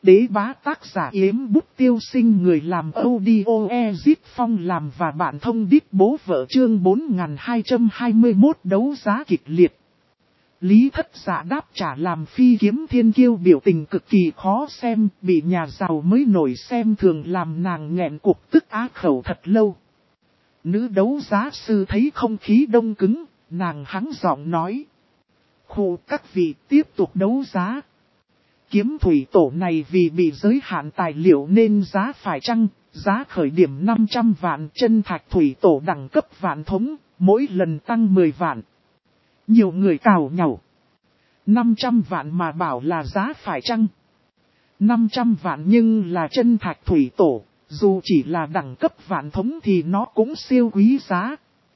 Đế bá tác giả Yếm Bút Tiêu Sinh, người làm audio Ezit Phong làm và bạn thông đít bố vợ, chương 4221 đấu giá kịch liệt. Lý Thất Dạ đáp trả làm Phi Kiếm Thiên Kiêu biểu tình cực kỳ khó xem, bị nhà giàu mới nổi xem thường làm nàng nghẹn cục tức á khẩu thật lâu. Nữ đấu giá sư thấy không khí đông cứng, nàng hắng giọng nói: "Khụ các vị, tiếp tục đấu giá. Kiếm thủy tổ này vì bị giới hạn tài liệu nên giá phải chăng, giá khởi điểm 500 vạn, chân thạch thủy tổ đẳng cấp vạn thống, mỗi lần tăng 10 vạn. Nhiều người cào nhàu. 500 vạn mà bảo là giá phải chăng? 500 vạn nhưng là chân thạch thủy tổ, dù chỉ là đẳng cấp vạn thống thì nó cũng siêu quý giá.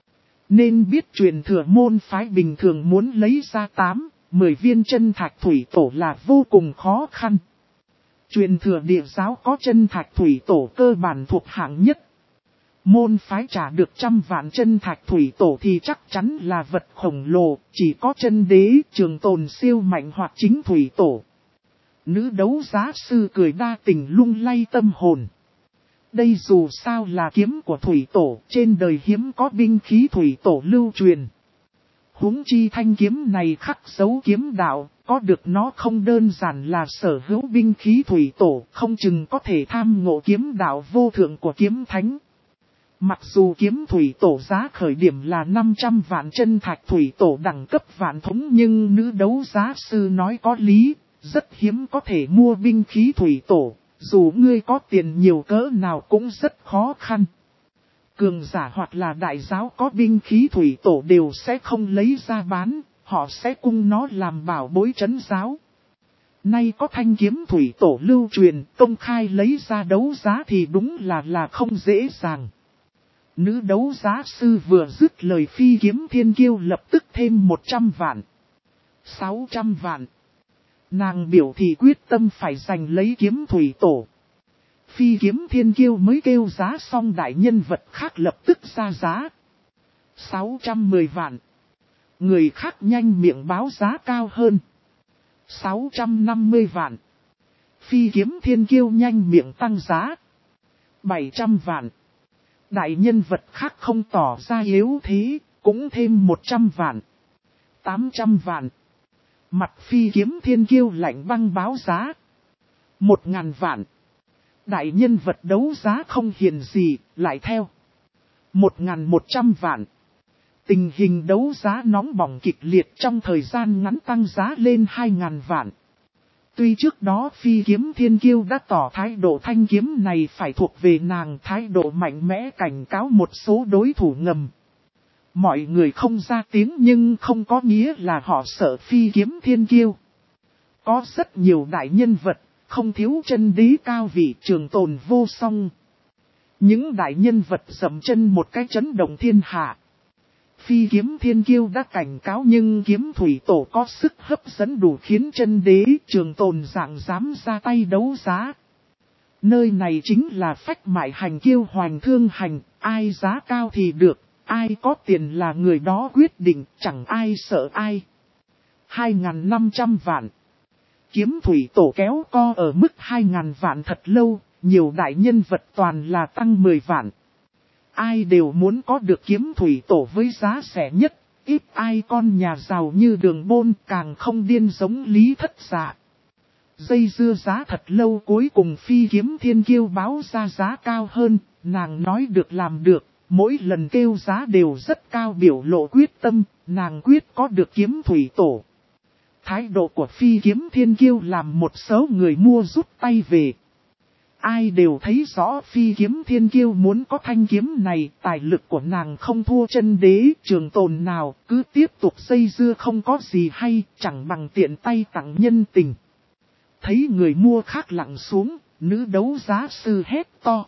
Nên biết truyền thừa môn phái bình thường muốn lấy ra 10 viên chân thạch thủy tổ là vô cùng khó khăn. Truyền thừa địa giáo có chân thạch thủy tổ cơ bản thuộc hạng nhất. Môn phái trả được 100 vạn chân thạch thủy tổ thì chắc chắn là vật khổng lồ, chỉ có chân đế, trường tồn siêu mạnh hoặc chính thủy tổ." Nữ đấu giá sư cười đa tình lung lay tâm hồn. Đây dù sao là kiếm của thủy tổ, trên đời hiếm có binh khí thủy tổ lưu truyền. Huống chi thanh kiếm này khắc dấu kiếm đạo, có được nó không đơn giản là sở hữu binh khí thủy tổ, không chừng có thể tham ngộ kiếm đạo vô thượng của kiếm thánh. Mặc dù kiếm thủy tổ giá khởi điểm là 500 vạn chân thạch thủy tổ đẳng cấp vạn thống, nhưng nữ đấu giá sư nói có lý, rất hiếm có thể mua binh khí thủy tổ, dù ngươi có tiền nhiều cỡ nào cũng rất khó khăn. Cường giả hoặc là đại giáo có binh khí thủy tổ đều sẽ không lấy ra bán, họ sẽ cung nó làm bảo bối trấn giáo. Nay có thanh kiếm thủy tổ lưu truyền, công khai lấy ra đấu giá thì đúng là không dễ dàng. Nữ đấu giá sư vừa dứt lời, Phi Kiếm Thiên Kiêu lập tức thêm 100 vạn. 600 vạn. Nàng biểu thị quyết tâm phải giành lấy kiếm thủy tổ. Phi Kiếm Thiên Kiêu mới kêu giá xong, đại nhân vật khác lập tức ra giá. 610 vạn. Người khác nhanh miệng báo giá cao hơn. 650 vạn. Phi Kiếm Thiên Kiêu nhanh miệng tăng giá. 700 vạn. Đại nhân vật khác không tỏ ra yếu thế, cũng thêm 100 vạn. 800 vạn. Mặt Phi Kiếm Thiên Kiêu lạnh băng báo giá. 1000 vạn. Đại nhân vật đấu giá không hiền gì, lại theo. 1100 vạn. Tình hình đấu giá nóng bỏng kịch liệt, trong thời gian ngắn tăng giá lên 2000 vạn. Tuy trước đó Phi Kiếm Thiên Kiêu đã tỏ thái độ thanh kiếm này phải thuộc về nàng, thái độ mạnh mẽ cảnh cáo một số đối thủ ngầm. Mọi người không ra tiếng nhưng không có nghĩa là họ sợ Phi Kiếm Thiên Kiêu. Có rất nhiều đại nhân vật, không thiếu chân đế cao vị, trường tồn vô song. Những đại nhân vật dậm chân một cái chấn động thiên hạ. Phi Kiếm Thiên Kiêu đã cảnh cáo nhưng kiếm thủy tổ có sức hấp dẫn đủ khiến chân đế trường tồn dạng dám ra tay đấu giá. Nơi này chính là phách mại hành kiêu hoành thương hành, ai giá cao thì được, ai có tiền là người đó quyết định, chẳng ai sợ ai. 2500 vạn. Kiếm thủy tổ kéo co ở mức 2000 vạn thật lâu, nhiều đại nhân vật toàn là tăng 10 vạn. Ai đều muốn có được kiếm thủy tổ với giá rẻ nhất, ít ai con nhà giàu như Đường Bôn, càng không điên giống Lý Thất Dạ. Dây dưa giá thật lâu, cuối cùng Phi Kiếm Thiên Kiêu báo ra giá cao hơn, nàng nói được làm được, mỗi lần kêu giá đều rất cao, biểu lộ quyết tâm, nàng quyết có được kiếm thủy tổ. Thái độ của Phi Kiếm Thiên Kiêu làm một số người mua rút tay về. Ai đều thấy rõ Phi Kiếm Thiên Kiêu muốn có thanh kiếm này, tài lực của nàng không thua chân đế, trường tồn nào, cứ tiếp tục dây dưa không có gì hay, chẳng bằng tiện tay tặng nhân tình. Thấy người mua khác lặng xuống, nữ đấu giá sư hét to.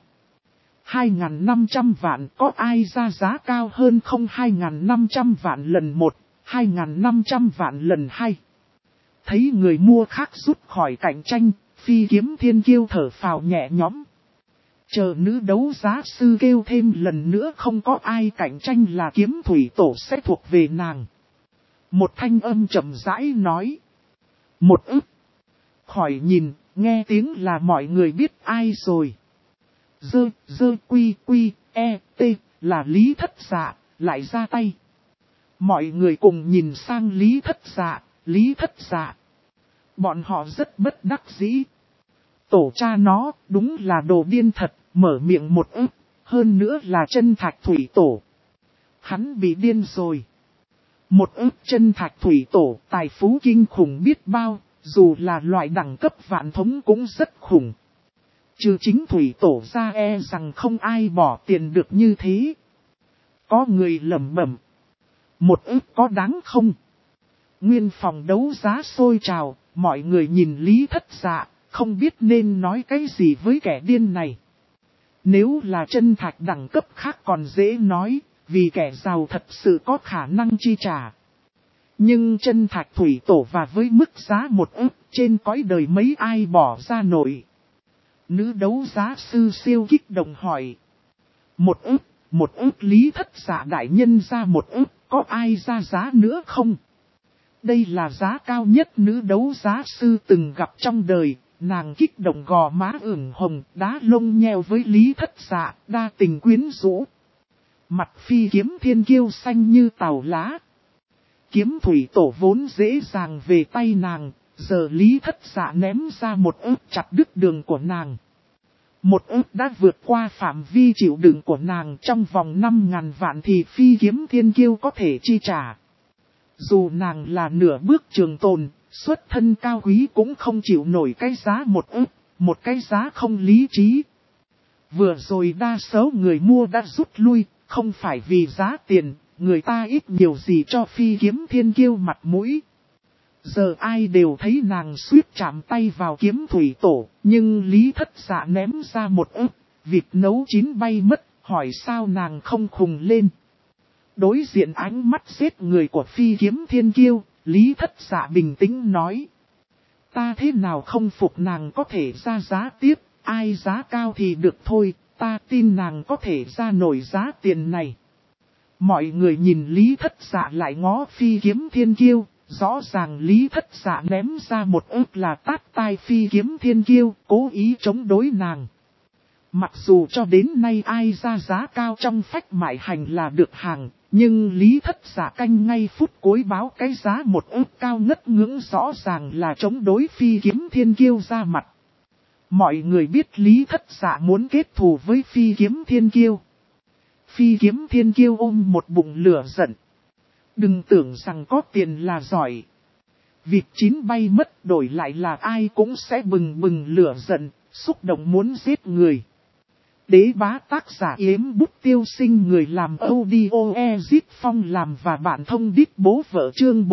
2500 vạn, có ai ra giá cao hơn không? 2500 vạn lần 1, 2500 vạn lần 2. Thấy người mua khác rút khỏi cạnh tranh, Phi Kiếm Thiên Kiêu thở phào nhẹ nhõm. Chờ nữ đấu giá sư kêu thêm lần nữa không có ai cạnh tranh là kiếm thủy tổ sẽ thuộc về nàng. Một thanh âm chậm rãi nói. 1 ức. Khỏi nhìn, Nghe tiếng là mọi người biết ai rồi. T là Lý Thất Dạ, lại ra tay. Mọi người cùng nhìn sang Lý Thất Dạ. Bọn họ rất bất đắc dĩ. Tổ cha nó đúng là đồ điên thật, mở miệng một ức, hơn nữa là chân thạch thủy tổ. Hắn bị điên rồi. Một ức chân thạch thủy tổ, tài phú kinh khủng biết bao, dù là loại đẳng cấp vạn thống cũng rất khủng. Trừ chính thủy tổ ra rằng không ai bỏ tiền được như thế. Có người lẩm bẩm. Một ức có đáng không? Nguyên phòng đấu giá sôi trào, mọi người nhìn Lý Thất Dạ, không biết nên nói cái gì với kẻ điên này. Nếu là chân thạch đẳng cấp khác còn dễ nói, vì kẻ giàu thật sự có khả năng chi trả. Nhưng chân thạch thủy tổ và với mức giá một ức trên cõi đời mấy ai bỏ ra nổi. Nữ đấu giá sư siêu kích động hỏi. Một ức Lý Thất Dạ đại nhân ra một ức, có ai ra giá nữa không? Đây là giá cao nhất nữ đấu giá sư từng gặp trong đời, nàng kích động gò má ửng hồng, đá lông nheo với Lý Thất Dạ, đa tình quyến rũ. Mặt phi kiếm thiên kiêu xanh như tàu lá. Kiếm thủy tổ vốn dễ dàng về tay nàng, giờ Lý Thất Dạ ném ra một ức chặt đứt đường của nàng. Một ức đã vượt qua phạm vi chịu đựng của nàng, trong vòng 5.000 vạn thì phi kiếm thiên kiêu có thể chi trả. Dù nàng là nửa bước trường tồn, xuất thân cao quý cũng không chịu nổi cái giá một ức, một cái giá không lý trí. Vừa rồi đa số người mua đã rút lui, không phải vì giá tiền, người ta ít nhiều gì cho phi kiếm thiên kiêu mặt mũi. Giờ ai đều thấy nàng suýt chạm tay vào kiếm thủy tổ, nhưng Lý Thất Dạ ném ra một ức, vịt nấu chín bay mất, hỏi sao nàng không khùng lên. Đối diện ánh mắt giết người của phi kiếm thiên kiêu, Lý Thất Dạ bình tĩnh nói. Ta thế nào không phục nàng có thể ra giá tiếp, ai giá cao thì được thôi, ta tin nàng có thể ra nổi giá tiền này. Mọi người nhìn Lý Thất Dạ lại ngó phi kiếm thiên kiêu, rõ ràng Lý Thất Dạ ném ra một ức là tát tai phi kiếm thiên kiêu, cố ý chống đối nàng. Mặc dù cho đến nay ai ra giá cao trong phách mại hành là được hàng, nhưng Lý Thất Dạ canh ngay phút cuối báo cái giá một ức cao ngất ngưỡng rõ ràng là chống đối phi kiếm thiên kiêu ra mặt. Mọi người biết Lý Thất Dạ muốn kết thù với phi kiếm thiên kiêu. Phi kiếm thiên kiêu ôm một bụng lửa giận. Đừng tưởng rằng có tiền là giỏi. Vịt chín bay mất đổi lại là ai cũng sẽ bừng bừng lửa giận, xúc động muốn giết người. Đế bá tác giả Yếm Bút Tiêu Sinh, người làm audio Ezit Phong làm và bạn thông đít bố vợ chương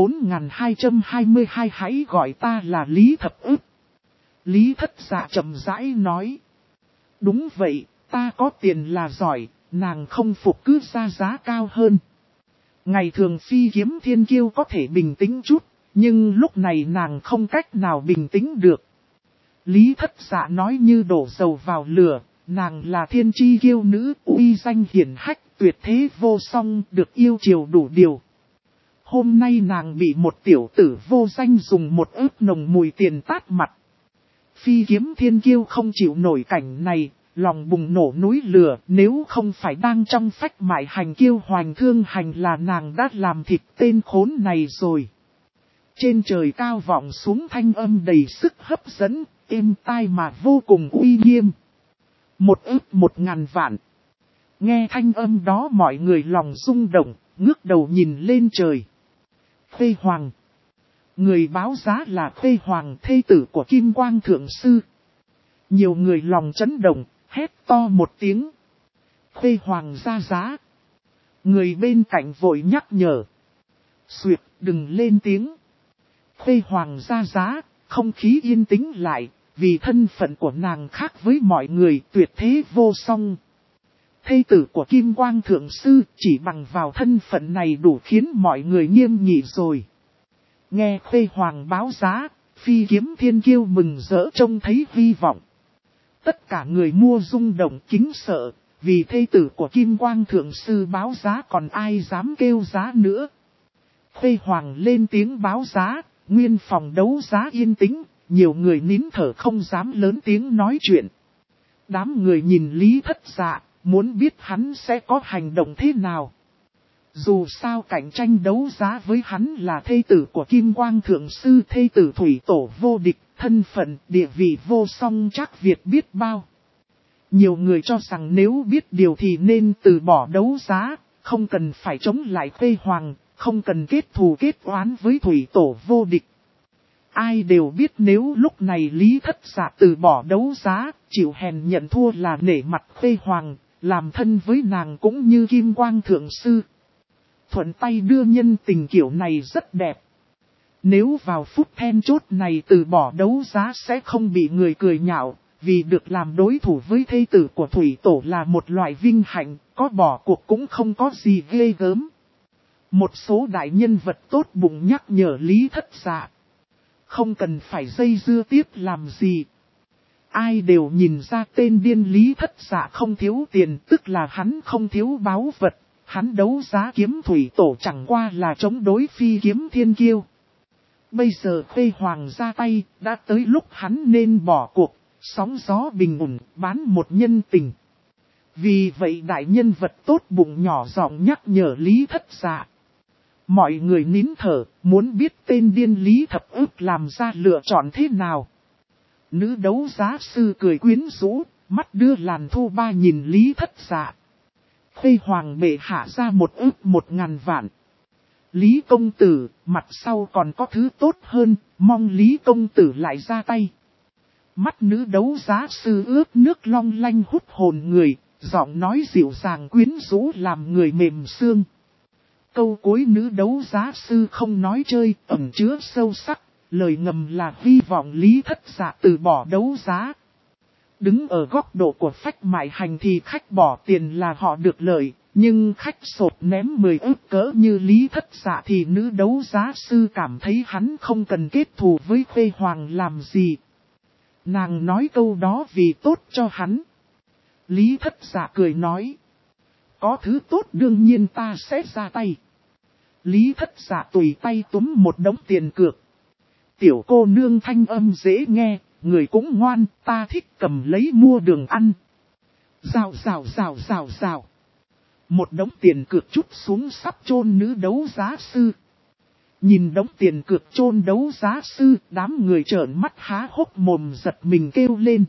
4222, hãy gọi ta là Lý Thập Ức. Lý Thất Dạ chậm rãi nói. Đúng vậy, ta có tiền là giỏi, nàng không phục cứ ra giá cao hơn. Ngày thường phi kiếm thiên kiêu có thể bình tĩnh chút, nhưng lúc này nàng không cách nào bình tĩnh được. Lý Thất Dạ nói như đổ dầu vào lửa, nàng là thiên chi kiêu nữ, uy danh hiển hách, tuyệt thế vô song, được yêu chiều đủ điều. Hôm nay nàng bị một tiểu tử vô danh dùng một ức nồng mùi tiền tát mặt. Phi kiếm thiên kiêu không chịu nổi cảnh này, lòng bùng nổ núi lửa, nếu không phải đang trong phách mại hành kiêu hoành thương hành là nàng đã làm thịt tên khốn này rồi. Trên trời cao vọng xuống thanh âm đầy sức hấp dẫn, êm tai mà vô cùng uy nghiêm. Một ức 1.000 vạn. Nghe thanh âm đó mọi người lòng rung động, ngước đầu nhìn lên trời. Khuê Hoàng. Người báo giá là Khuê Hoàng, thê tử của Kim Quang Thượng Sư. Nhiều người lòng chấn động, hét to một tiếng. Khuê Hoàng ra giá. Người bên cạnh vội nhắc nhở. Xuyệt, đừng lên tiếng. Khuê Hoàng ra giá, không khí yên tĩnh lại, vì thân phận của nàng khác với mọi người, tuyệt thế vô song. Thê tử của Kim Quang Thượng Sư chỉ bằng vào thân phận này đủ khiến mọi người nghiêm nghị rồi. Nghe Khuê Hoàng báo giá, phi kiếm thiên kiêu mừng rỡ trông thấy hy vọng. Tất cả người mua rung động kính sợ, vì thê tử của Kim Quang Thượng Sư báo giá còn ai dám kêu giá nữa. Khuê Hoàng lên tiếng báo giá, nguyên phòng đấu giá yên tĩnh, nhiều người nín thở không dám lớn tiếng nói chuyện. Đám người nhìn Lý Thất Dạ, muốn biết hắn sẽ có hành động thế nào. Dù sao cạnh tranh đấu giá với hắn là thê tử của Kim Quang Thượng Sư, thê tử thủy tổ vô địch, thân phận, địa vị vô song chắc Việt biết bao. Nhiều người cho rằng nếu biết điều thì nên từ bỏ đấu giá, không cần phải chống lại Khuê Hoàng, không cần kết thù kết oán với thủy tổ vô địch. Ai đều biết nếu lúc này Lý Thất Dạ từ bỏ đấu giá, chịu hèn nhận thua là nể mặt Khuê Hoàng, làm thân với nàng cũng như Kim Quang Thượng Sư. Thuận tay đưa nhân tình kiểu này rất đẹp. Nếu vào phút then chốt này từ bỏ đấu giá sẽ không bị người cười nhạo, vì được làm đối thủ với thê tử của thủy tổ là một loại vinh hạnh, có bỏ cuộc cũng không có gì ghê gớm. Một số đại nhân vật tốt bụng nhắc nhở Lý Thất Dạ. Không cần phải dây dưa tiếp làm gì. Ai đều nhìn ra tên điên Lý Thất Dạ không thiếu tiền, tức là hắn không thiếu báu vật. Hắn đấu giá kiếm thủy tổ chẳng qua là chống đối phi kiếm thiên kiêu. Bây giờ Khuê Hoàng ra tay, đã tới lúc hắn nên bỏ cuộc, sóng gió bình ổn, bán một nhân tình. Vì vậy đại nhân vật tốt bụng nhỏ giọng nhắc nhở Lý Thất Dạ. Mọi người nín thở, muốn biết tên điên Lý Thập Ức làm ra lựa chọn thế nào. Nữ đấu giá sư cười quyến rũ, mắt đưa làn thu ba nhìn Lý Thất Dạ. Khuê Hoàng bệ hạ ra 1.000 vạn. Lý công tử, mặt sau còn có thứ tốt hơn, mong Lý công tử lại ra tay. Mắt nữ đấu giá sư ướt nước long lanh hút hồn người, giọng nói dịu dàng quyến rũ làm người mềm xương. Câu cuối nữ đấu giá sư không nói chơi, ẩn chứa sâu sắc, lời ngầm là hy vọng Lý Thất Dạ từ bỏ đấu giá. Đứng ở góc độ của phách mại hành thì khách bỏ tiền là họ được lợi, nhưng khách sột ném 10 ức cỡ như Lý Thất Dạ thì nữ đấu giá sư cảm thấy hắn không cần kết thù với Khuê Hoàng làm gì. Nàng nói câu đó vì tốt cho hắn. Lý Thất Dạ cười nói. Có thứ tốt đương nhiên ta sẽ ra tay. Lý Thất Dạ tùy tay túm một đống tiền cược. Tiểu cô nương thanh âm dễ nghe, người cũng ngoan, ta thích cầm lấy mua đường ăn. Rào rào rào rào rào. Một đống tiền cược chút xuống sắp chôn nữ đấu giá sư. Nhìn đống tiền cược chôn đấu giá sư, đám người trợn mắt há hốc mồm giật mình kêu lên.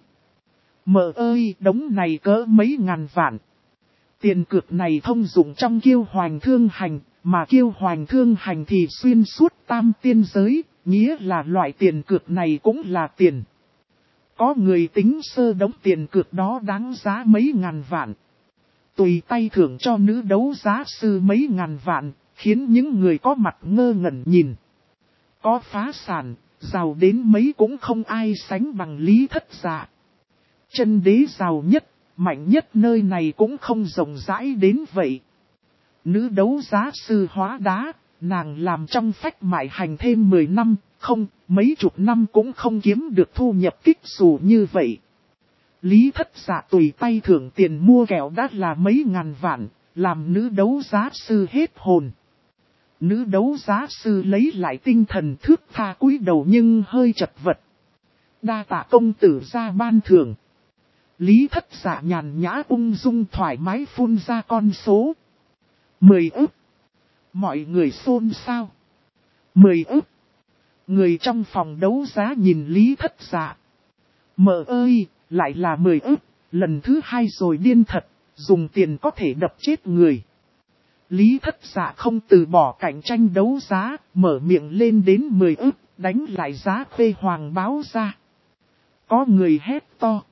Mợ ơi, đống này cỡ mấy ngàn vạn. Tiền cược này thông dụng trong Kiêu Hoành Thương Hành, mà Kiêu Hoành Thương Hành thì xuyên suốt tam tiên giới, nghĩa là loại tiền cược này cũng là tiền. Có người tính sơ đống tiền cược đó đáng giá mấy ngàn vạn. Tùy tay thưởng cho nữ đấu giá sư mấy ngàn vạn, khiến những người có mặt ngơ ngẩn nhìn. Có phá sản, giàu đến mấy cũng không ai sánh bằng Lý Thất Dạ. Chân đế giàu nhất, mạnh nhất nơi này cũng không rộng rãi đến vậy. Nữ đấu giá sư hóa đá, nàng làm trong phách mại hành thêm 10 năm, không, mấy chục năm cũng không kiếm được thu nhập kích xù như vậy. Lý Thất Dạ tùy tay thưởng tiền mua kẹo đã là mấy ngàn vạn, làm nữ đấu giá sư hết hồn. Nữ đấu giá sư lấy lại tinh thần thước tha cúi đầu nhưng hơi chật vật. Đa tạ công tử ra ban thưởng. Lý Thất Dạ nhàn nhã ung dung thoải mái phun ra con số. 10 ức. Mọi người xôn xao. 10 ức. Người trong phòng đấu giá nhìn Lý Thất Dạ. Mợ ơi, lại là 10 ức, lần thứ 2 rồi điên thật, dùng tiền có thể đập chết người. Lý Thất Dạ không từ bỏ cạnh tranh đấu giá, mở miệng lên đến 10 ức, đánh lại giá Khuê Hoàng báo ra. Có người hét to.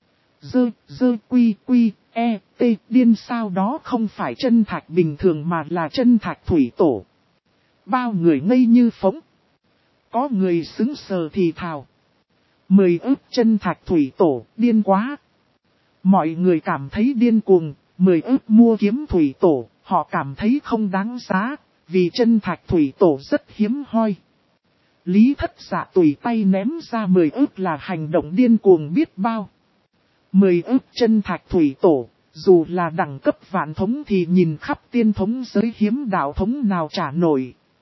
Dơ quy t điên sao đó không phải chân thạch bình thường mà là chân thạch thủy tổ. Bao người ngây như phóng. Có người xứng sờ thì thào. 10 ức chân thạch thủy tổ, điên quá. Mọi người cảm thấy điên cuồng, 10 ức mua kiếm thủy tổ, họ cảm thấy không đáng giá, vì chân thạch thủy tổ rất hiếm hoi. Lý Thất Dạ tùy tay ném ra 10 ức là hành động điên cuồng biết bao. 10 ức chân thạch thủy tổ, dù là đẳng cấp vạn thống thì nhìn khắp tiên thống giới hiếm đạo thống nào trả nổi.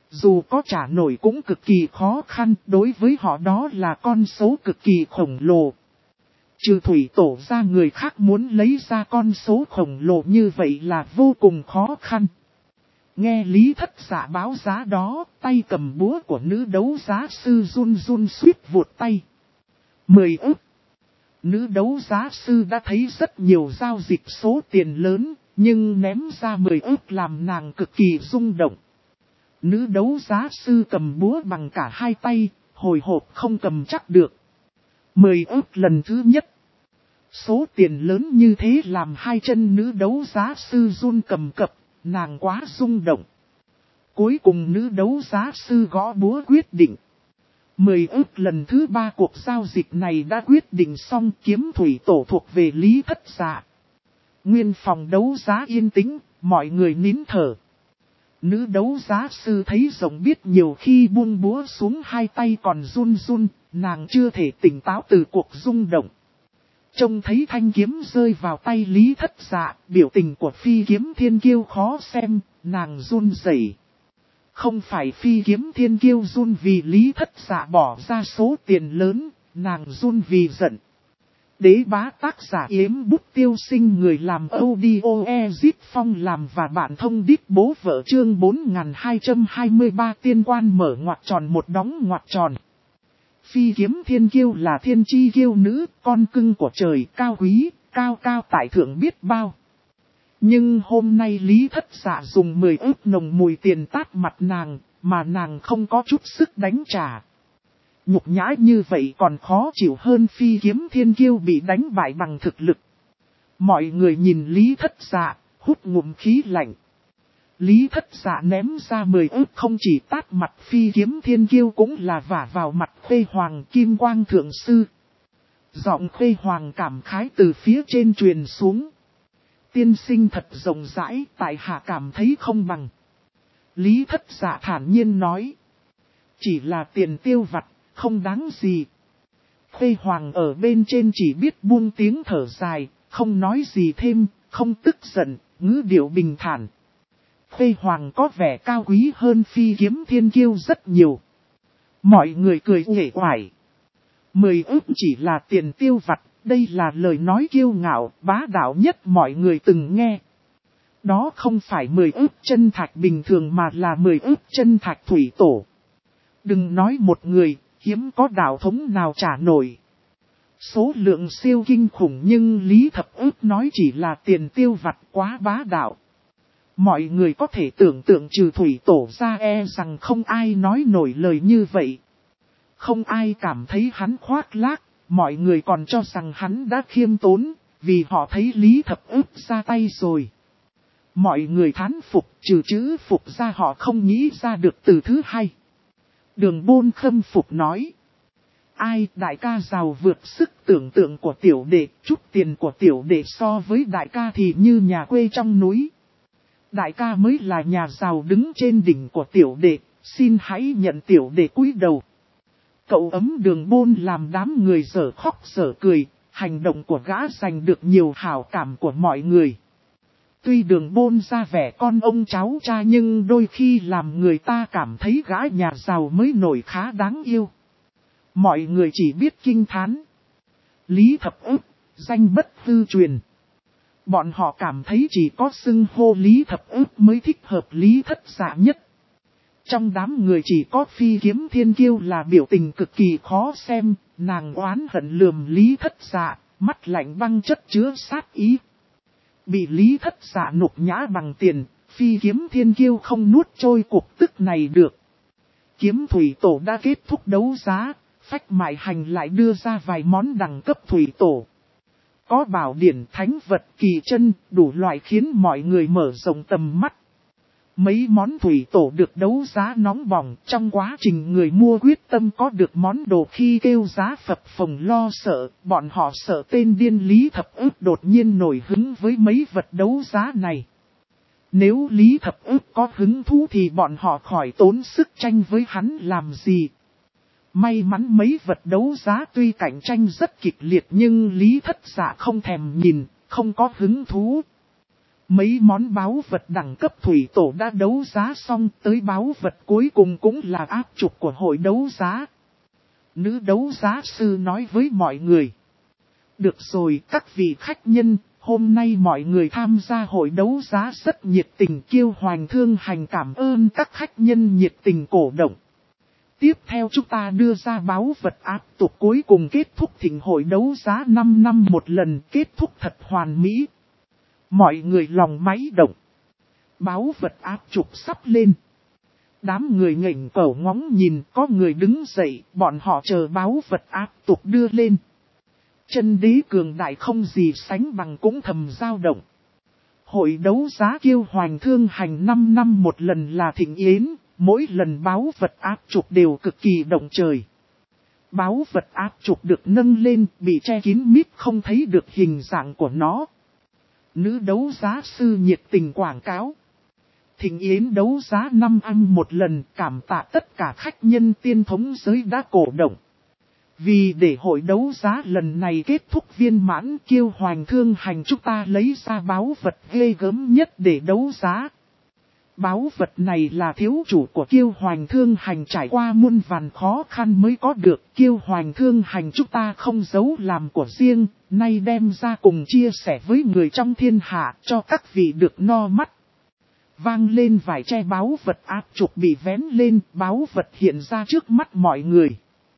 Dù có trả nổi cũng cực kỳ khó khăn, đối với họ đó là con số cực kỳ khổng lồ. Trừ thủy tổ ra, người khác muốn lấy ra con số khổng lồ như vậy là vô cùng khó khăn. Nghe Lý Thất Dạ báo giá đó, tay cầm búa của nữ đấu giá sư run run suýt vụt tay. 10 ức. Nữ đấu giá sư đã thấy rất nhiều giao dịch số tiền lớn, nhưng ném ra 10 ức làm nàng cực kỳ rung động. Nữ đấu giá sư cầm búa bằng cả hai tay, hồi hộp không cầm chắc được. 10 ức lần thứ nhất. Số tiền lớn như thế làm hai chân nữ đấu giá sư run cầm cập, nàng quá rung động. Cuối cùng nữ đấu giá sư gõ búa quyết định. 10 ức lần thứ 3 cuộc giao dịch này đã quyết định xong, kiếm thủy tổ thuộc về Lý Thất Dạ. Nguyên phòng đấu giá yên tĩnh, mọi người nín thở. Nữ đấu giá sư thấy rộng biết nhiều, khi buông búa xuống hai tay còn run run, nàng chưa thể tỉnh táo từ cuộc rung động. Trông thấy thanh kiếm rơi vào tay Lý Thất Dạ, biểu tình của phi kiếm thiên kiêu khó xem, nàng run rẩy. Không phải phi kiếm thiên kiêu run vì Lý Thất Dạ bỏ ra số tiền lớn, nàng run vì giận. Đế bá tác giả Yếm Bút Tiêu Sinh, người làm audio Ezit Phong làm và bạn thông đít bố vợ, chương 4223 tiên quan mở ngoặc tròn một đóng ngoặc tròn. Phi kiếm thiên kiêu là thiên chi kiêu nữ, con cưng của trời, cao quý, cao cao tại thượng biết bao. Nhưng hôm nay Lý Thất Dạ dùng 10 ức nồng mùi tiền tát mặt nàng, mà nàng không có chút sức đánh trả. Nhục nhã như vậy còn khó chịu hơn phi kiếm thiên kiêu bị đánh bại bằng thực lực. Mọi người nhìn Lý Thất Dạ, hút ngụm khí lạnh. Lý Thất Dạ ném ra 10 ức không chỉ tát mặt phi kiếm thiên kiêu cũng là vả vào mặt Khuê Hoàng Kim Quang Thượng Sư. Giọng Khuê Hoàng cảm khái từ phía trên truyền xuống. Tiên sinh thật rộng rãi, tại hạ cảm thấy không bằng. Lý Thất Dạ thản nhiên nói. Chỉ là tiền tiêu vặt, không đáng gì. Khuê Hoàng ở bên trên chỉ biết buông tiếng thở dài, không nói gì thêm, không tức giận, ngữ điệu bình thản. Khuê Hoàng có vẻ cao quý hơn phi kiếm thiên kiêu rất nhiều. Mọi người cười uể oải. 10 ức chỉ là tiền tiêu vặt, đây là lời nói kiêu ngạo, bá đạo nhất mọi người từng nghe. Đó không phải 10 ức chân thạch bình thường mà là 10 ức chân thạch thủy tổ. Đừng nói một người, hiếm có đạo thống nào trả nổi. Số lượng siêu kinh khủng, nhưng Lý Thập Ức nói chỉ là tiền tiêu vặt, quá bá đạo. Mọi người có thể tưởng tượng trừ thủy tổ ra rằng không ai nói nổi lời như vậy. Không ai cảm thấy hắn khoác lác, mọi người còn cho rằng hắn đã khiêm tốn, vì họ thấy Lý Thập Ức ra tay rồi. Mọi người thán phục, trừ chữ phục ra họ không nghĩ ra được từ thứ hai. Đường Bôn khâm phục nói. Ai, đại ca giàu vượt sức tưởng tượng của tiểu đệ, chút tiền của tiểu đệ so với đại ca thì như nhà quê trong núi. Đại ca mới là nhà giàu đứng trên đỉnh của tiểu đệ, xin hãy nhận tiểu đệ cúi đầu. Cậu ấm Đường Bôn làm đám người dở khóc dở cười, hành động của gã giành được nhiều hảo cảm của mọi người. Tuy Đường Bôn ra vẻ con ông cháu cha, nhưng đôi khi làm người ta cảm thấy gã nhà giàu mới nổi khá đáng yêu. Mọi người chỉ biết kinh thán. Lý Thập Ức, danh bất hư truyền. Bọn họ cảm thấy chỉ có xưng hô Lý Thập Ức mới thích hợp Lý Thất Dạ nhất. Trong đám người chỉ có phi kiếm thiên kiêu là biểu tình cực kỳ khó xem, nàng oán hận lườm Lý Thất Dạ, mắt lạnh băng chất chứa sát ý. Bị Lý Thất Dạ nhục nhã bằng tiền, phi kiếm thiên kiêu không nuốt trôi cuộc tức này được. Kiếm thủy tổ đã kết thúc đấu giá, Phách Mại Hành lại đưa ra vài món đẳng cấp thủy tổ. Có bảo điển, thánh vật, kỳ chân, đủ loại khiến mọi người mở rộng tầm mắt. Mấy món thủy tổ được đấu giá nóng bỏng, trong quá trình người mua quyết tâm có được món đồ khi kêu giá phập phồng lo sợ, bọn họ sợ tên điên Lý Thập Ức đột nhiên nổi hứng với mấy vật đấu giá này. Nếu Lý Thập Ức có hứng thú thì bọn họ khỏi tốn sức tranh với hắn làm gì. May mắn mấy vật đấu giá tuy cạnh tranh rất kịch liệt nhưng Lý Thất Dạ không thèm nhìn, không có hứng thú. Mấy món báu vật đẳng cấp thủy tổ đã đấu giá xong, tới báu vật cuối cùng cũng là áp trục của hội đấu giá. Nữ đấu giá sư nói với mọi người. Được rồi các vị khách nhân, hôm nay mọi người tham gia hội đấu giá rất nhiệt tình, Kiêu Hoành Thương Hành cảm ơn các khách nhân nhiệt tình cổ động. Tiếp theo chúng ta đưa ra báu vật áp trục cuối cùng kết thúc thịnh hội đấu giá 5 năm một lần, kết thúc thật hoàn mỹ. Mọi người lòng máy động. Báu vật áp trục sắp lên. Đám người ngẩng cổ ngóng nhìn, có người đứng dậy, bọn họ chờ báu vật áp trục đưa lên. Chân đế cường đại không gì sánh bằng cũng thầm dao động. Hội đấu giá Kiêu Hoành Thương Hành 5 năm một lần là thịnh yến, mỗi lần báu vật áp trục đều cực kỳ động trời. Báu vật áp trục được nâng lên, bị che kín mít không thấy được hình dạng của nó. Nữ đấu giá sư nhiệt tình quảng cáo. Thịnh yến đấu giá 5 năm một lần, cảm tạ tất cả khách nhân tiên thống giới đã cổ động. Vì để hội đấu giá lần này kết thúc viên mãn, Kiêu Hoành Thương Hành chúng ta lấy ra báu vật ghê gớm nhất để đấu giá. Báu vật này là thiếu chủ của Kiêu Hoành Thương Hành trải qua muôn vàn khó khăn mới có được. Kiêu Hoành Thương Hành chúng ta không giấu làm của riêng, nay đem ra cùng chia sẻ với người trong thiên hạ cho các vị được no mắt. Vang lên vài tre báu vật áp trục bị vén lên, báu vật hiện ra trước mắt mọi người.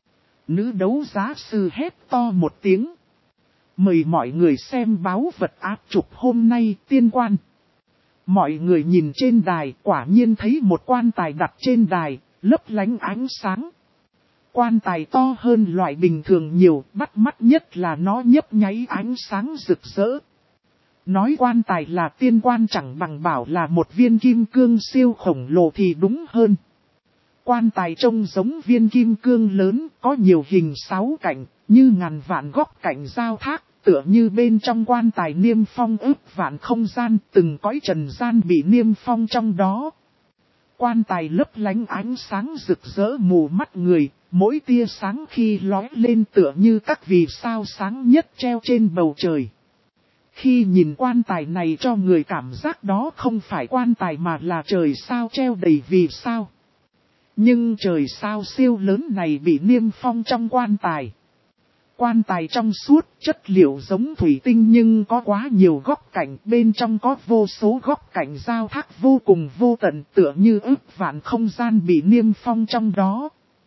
Nữ đấu giá sư hét to một tiếng. Mời mọi người xem báu vật áp trục hôm nay, tiên quan. Mọi người nhìn trên đài, quả nhiên thấy một quan tài đặt trên đài, lấp lánh ánh sáng. Quan tài to hơn loại bình thường nhiều, bắt mắt nhất là nó nhấp nháy ánh sáng rực rỡ. Nói quan tài là tiên quan chẳng bằng bảo là một viên kim cương siêu khổng lồ thì đúng hơn. Quan tài trông giống viên kim cương lớn, có nhiều hình sáu cạnh, như ngàn vạn góc cạnh giao thác, tựa như bên trong quan tài niêm phong ức vạn không gian, từng cõi trần gian bị niêm phong trong đó. Quan tài lấp lánh ánh sáng rực rỡ mù mắt người, mỗi tia sáng khi lóe lên tựa như các vì sao sáng nhất treo trên bầu trời. Khi nhìn quan tài này cho người cảm giác đó không phải quan tài mà là trời sao treo đầy vì sao. Nhưng trời sao siêu lớn này bị niêm phong trong quan tài. Quan tài trong suốt, chất liệu giống thủy tinh nhưng có quá nhiều góc cạnh, bên trong có vô số góc cạnh giao thác vô cùng vô tận tựa như ức vạn không gian bị niêm phong trong đó.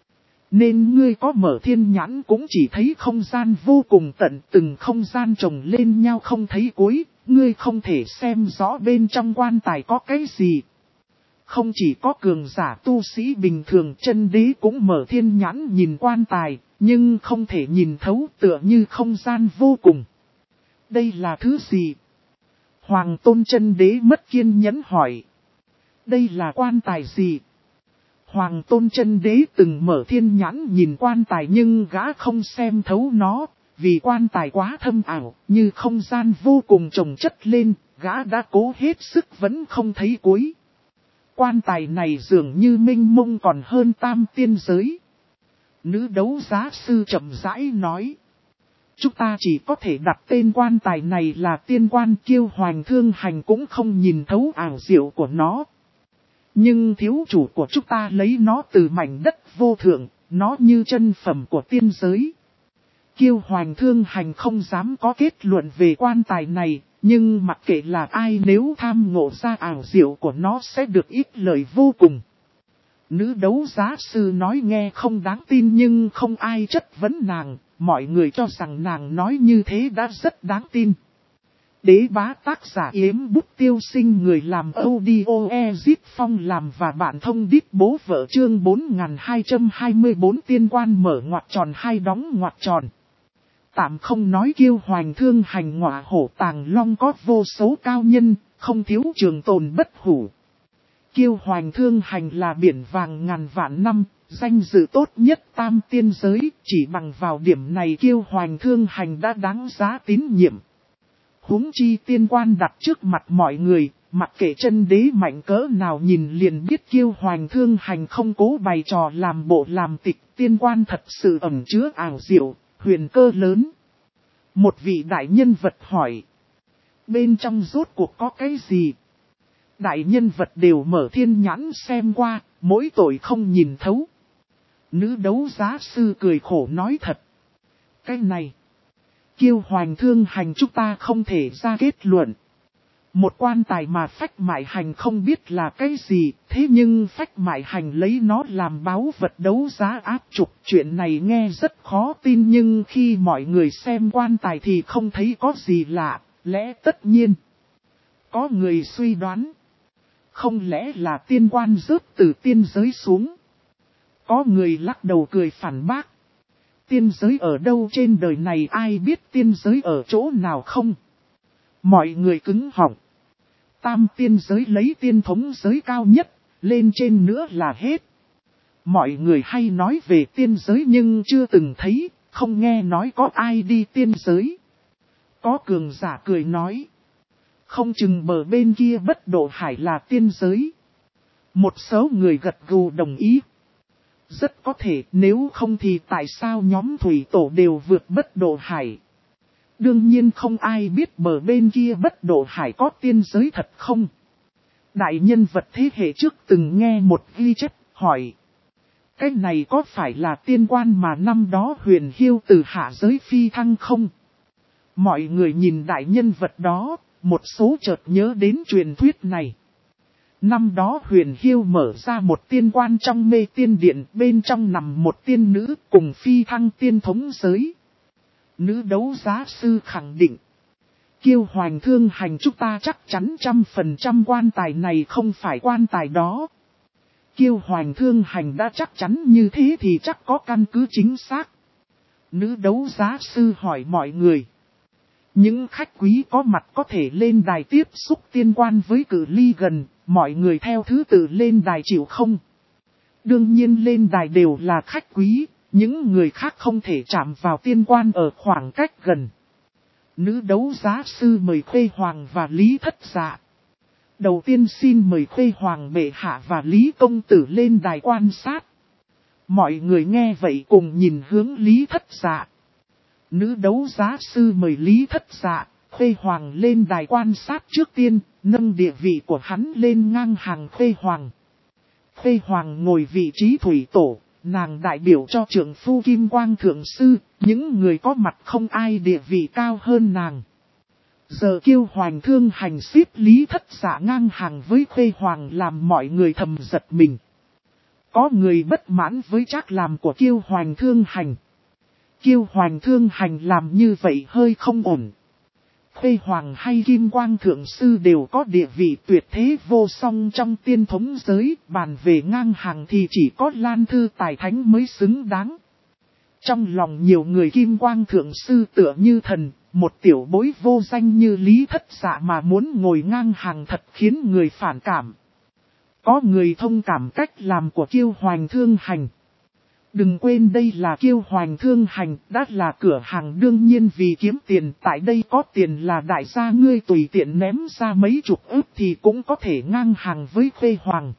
Nên ngươi có mở thiên nhãn cũng chỉ thấy không gian vô cùng tận, từng không gian chồng lên nhau không thấy cuối, ngươi không thể xem rõ bên trong quan tài có cái gì. Không chỉ có cường giả tu sĩ bình thường, chân đế cũng mở thiên nhãn nhìn quan tài, nhưng không thể nhìn thấu tựa như không gian vô cùng. Đây là thứ gì? Hoàng Tôn chân đế mất kiên nhẫn hỏi. Đây là quan tài gì? Hoàng Tôn chân đế từng mở thiên nhãn nhìn quan tài nhưng gã không xem thấu nó, vì quan tài quá thâm ảo, như không gian vô cùng chồng chất lên, gã đã cố hết sức vẫn không thấy cuối. Quan tài này dường như mênh mông còn hơn tam tiên giới. Nữ đấu giá sư chậm rãi nói. Chúng ta chỉ có thể đặt tên quan tài này là tiên quan. Kiêu Hoành Thương Hành cũng không nhìn thấu ảo diệu của nó. Nhưng thiếu chủ của chúng ta lấy nó từ mảnh đất vô thượng, nó như chân phẩm của tiên giới. Kiêu Hoành Thương Hành không dám có kết luận về quan tài này, nhưng mặc kệ là ai nếu tham ngộ ra ảo diệu của nó sẽ được ít lợi vô cùng. Nữ đấu giá sư nói nghe không đáng tin nhưng không ai chất vấn nàng, mọi người cho rằng nàng nói như thế đã rất đáng tin. Đế bá tác giả Yếm Bút Tiêu Sinh, người làm audio Ezit Phong làm và bạn thông đít bố vợ, chương 4224 tiên quan mở ngoặc tròn hai đóng ngoặc tròn. Tạm không nói Kiêu Hoành Thương Hành ngọa hổ tàng long có vô số cao nhân, không thiếu trường tồn bất hủ. Kiêu Hoành Thương Hành là biển vàng ngàn vạn năm, danh dự tốt nhất tam tiên giới, chỉ bằng vào điểm này Kiêu Hoành Thương Hành đã đáng giá tín nhiệm. Huống chi tiên quan đặt trước mặt mọi người, mặc kệ chân đế mạnh cỡ nào nhìn liền biết Kiêu Hoành Thương Hành không cố bày trò làm bộ làm tịch, tiên quan thật sự ẩn chứa ảo diệu, huyền cơ lớn. Một vị đại nhân vật hỏi. Bên trong rốt cuộc có cái gì? Đại nhân vật đều mở thiên nhãn xem qua, mỗi tội không nhìn thấu. Nữ đấu giá sư cười khổ nói thật. Cái này, Kiêu Hoành Thương Hành chúng ta không thể ra kết luận. Một quan tài mà Phách Mại Hành không biết là cái gì, thế nhưng Phách Mại Hành lấy nó làm báu vật đấu giá áp trục. Chuyện này nghe rất khó tin nhưng khi mọi người xem quan tài thì không thấy có gì lạ, lẽ tất nhiên. Có người suy đoán, không lẽ là tiên quan rớt từ tiên giới xuống. Có người lắc đầu cười phản bác. Tiên giới ở đâu trên đời này ai biết tiên giới ở chỗ nào không? Mọi người cứng họng. Tam tiên giới lấy tiên thống giới cao nhất, lên trên nữa là hết. Mọi người hay nói về tiên giới nhưng chưa từng thấy, không nghe nói có ai đi tiên giới. Có cường giả cười nói. Không chừng bờ bên kia Bất Độ Hải là tiên giới. Một số người gật gù đồng ý. Rất có thể nếu không thì tại sao nhóm thủy tổ đều vượt Bất Độ Hải. Đương nhiên không ai biết bờ bên kia Bất Độ Hải có tiên giới thật không. Đại nhân vật thế hệ trước từng nghe một ghi chép hỏi. Cái này có phải là tiên quan mà năm đó Huyền Hiêu từ hạ giới phi thăng không? Mọi người nhìn đại nhân vật đó, một số chợt nhớ đến truyền thuyết này. Năm đó Huyền Hiêu mở ra một tiên quan trong mê tiên điện, bên trong nằm một tiên nữ cùng phi thăng tiên thống giới. Nữ đấu giá sư khẳng định. Kiêu Hoành Thương Hành chúng ta chắc chắn 100% quan tài này không phải quan tài đó. Kiêu Hoành Thương Hành đã chắc chắn như thế thì chắc có căn cứ chính xác. Nữ đấu giá sư hỏi mọi người. Những khách quý có mặt có thể lên đài tiếp xúc tiên quan với cự ly gần, mọi người theo thứ tự lên đài chịu không? Đương nhiên lên đài đều là khách quý, những người khác không thể chạm vào tiên quan ở khoảng cách gần. Nữ đấu giá sư mời Khuê Hoàng và Lý Thất Dạ. Đầu tiên xin mời Khuê Hoàng bệ hạ và Lý Công Tử lên đài quan sát. Mọi người nghe vậy cùng nhìn hướng Lý Thất Dạ. Nữ đấu giá sư mời Lý Thất Dạ, Khuê Hoàng lên đài quan sát trước tiên, nâng địa vị của hắn lên ngang hàng Khuê Hoàng. Khuê Hoàng ngồi vị trí thủy tổ, nàng đại biểu cho trưởng phu Kim Quang Thượng Sư, những người có mặt không ai địa vị cao hơn nàng. Giờ Kiêu Hoành Thương Hành xếp Lý Thất Dạ ngang hàng với Khuê Hoàng làm mọi người thầm giật mình. Có người bất mãn với trác làm của Kiêu Hoành Thương Hành. Kiêu Hoành Thương Hành làm như vậy hơi không ổn. Khuê Hoàng hay Kim Quang Thượng Sư đều có địa vị tuyệt thế vô song trong tiên thống giới, bàn về ngang hàng thì chỉ có Lan Thư Tài Thánh mới xứng đáng. Trong lòng nhiều người Kim Quang Thượng Sư tựa như thần, một tiểu bối vô danh như Lý Thất Dạ mà muốn ngồi ngang hàng thật khiến người phản cảm. Có người thông cảm cách làm của Kiêu Hoành Thương Hành. Đừng quên đây là Kiêu Hoành Thương Hành, đã là cửa hàng đương nhiên vì kiếm tiền, tại đây có tiền là đại gia ngươi tùy tiện ném ra mấy chục ức thì cũng có thể ngang hàng với Khuê Hoàng.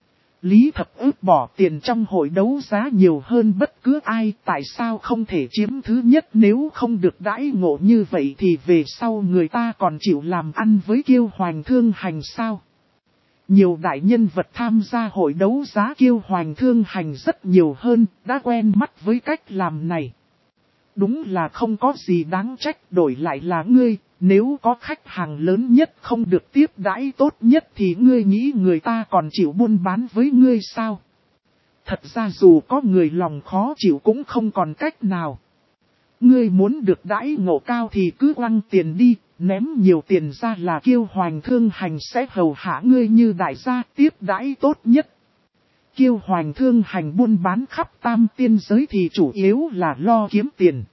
Lý Thập Ức bỏ tiền trong hội đấu giá nhiều hơn bất cứ ai, tại sao không thể chiếm thứ nhất, nếu không được đãi ngộ như vậy thì về sau người ta còn chịu làm ăn với Kiêu Hoành Thương Hành sao? Nhiều đại nhân vật tham gia hội đấu giá Kiêu Hoành Thương Hành rất nhiều hơn, đã quen mắt với cách làm này. Đúng là không có gì đáng trách, đổi lại là ngươi, nếu có khách hàng lớn nhất không được tiếp đãi tốt nhất thì ngươi nghĩ người ta còn chịu buôn bán với ngươi sao? Thật ra dù có người lòng khó chịu cũng không còn cách nào. Ngươi muốn được đãi ngộ cao thì cứ quăng tiền đi, ném nhiều tiền ra là Kiêu Hoành Thương Hành sẽ hầu hạ ngươi như đại gia tiếp đãi tốt nhất. Kiêu Hoành Thương Hành buôn bán khắp tam tiên giới thì chủ yếu là lo kiếm tiền.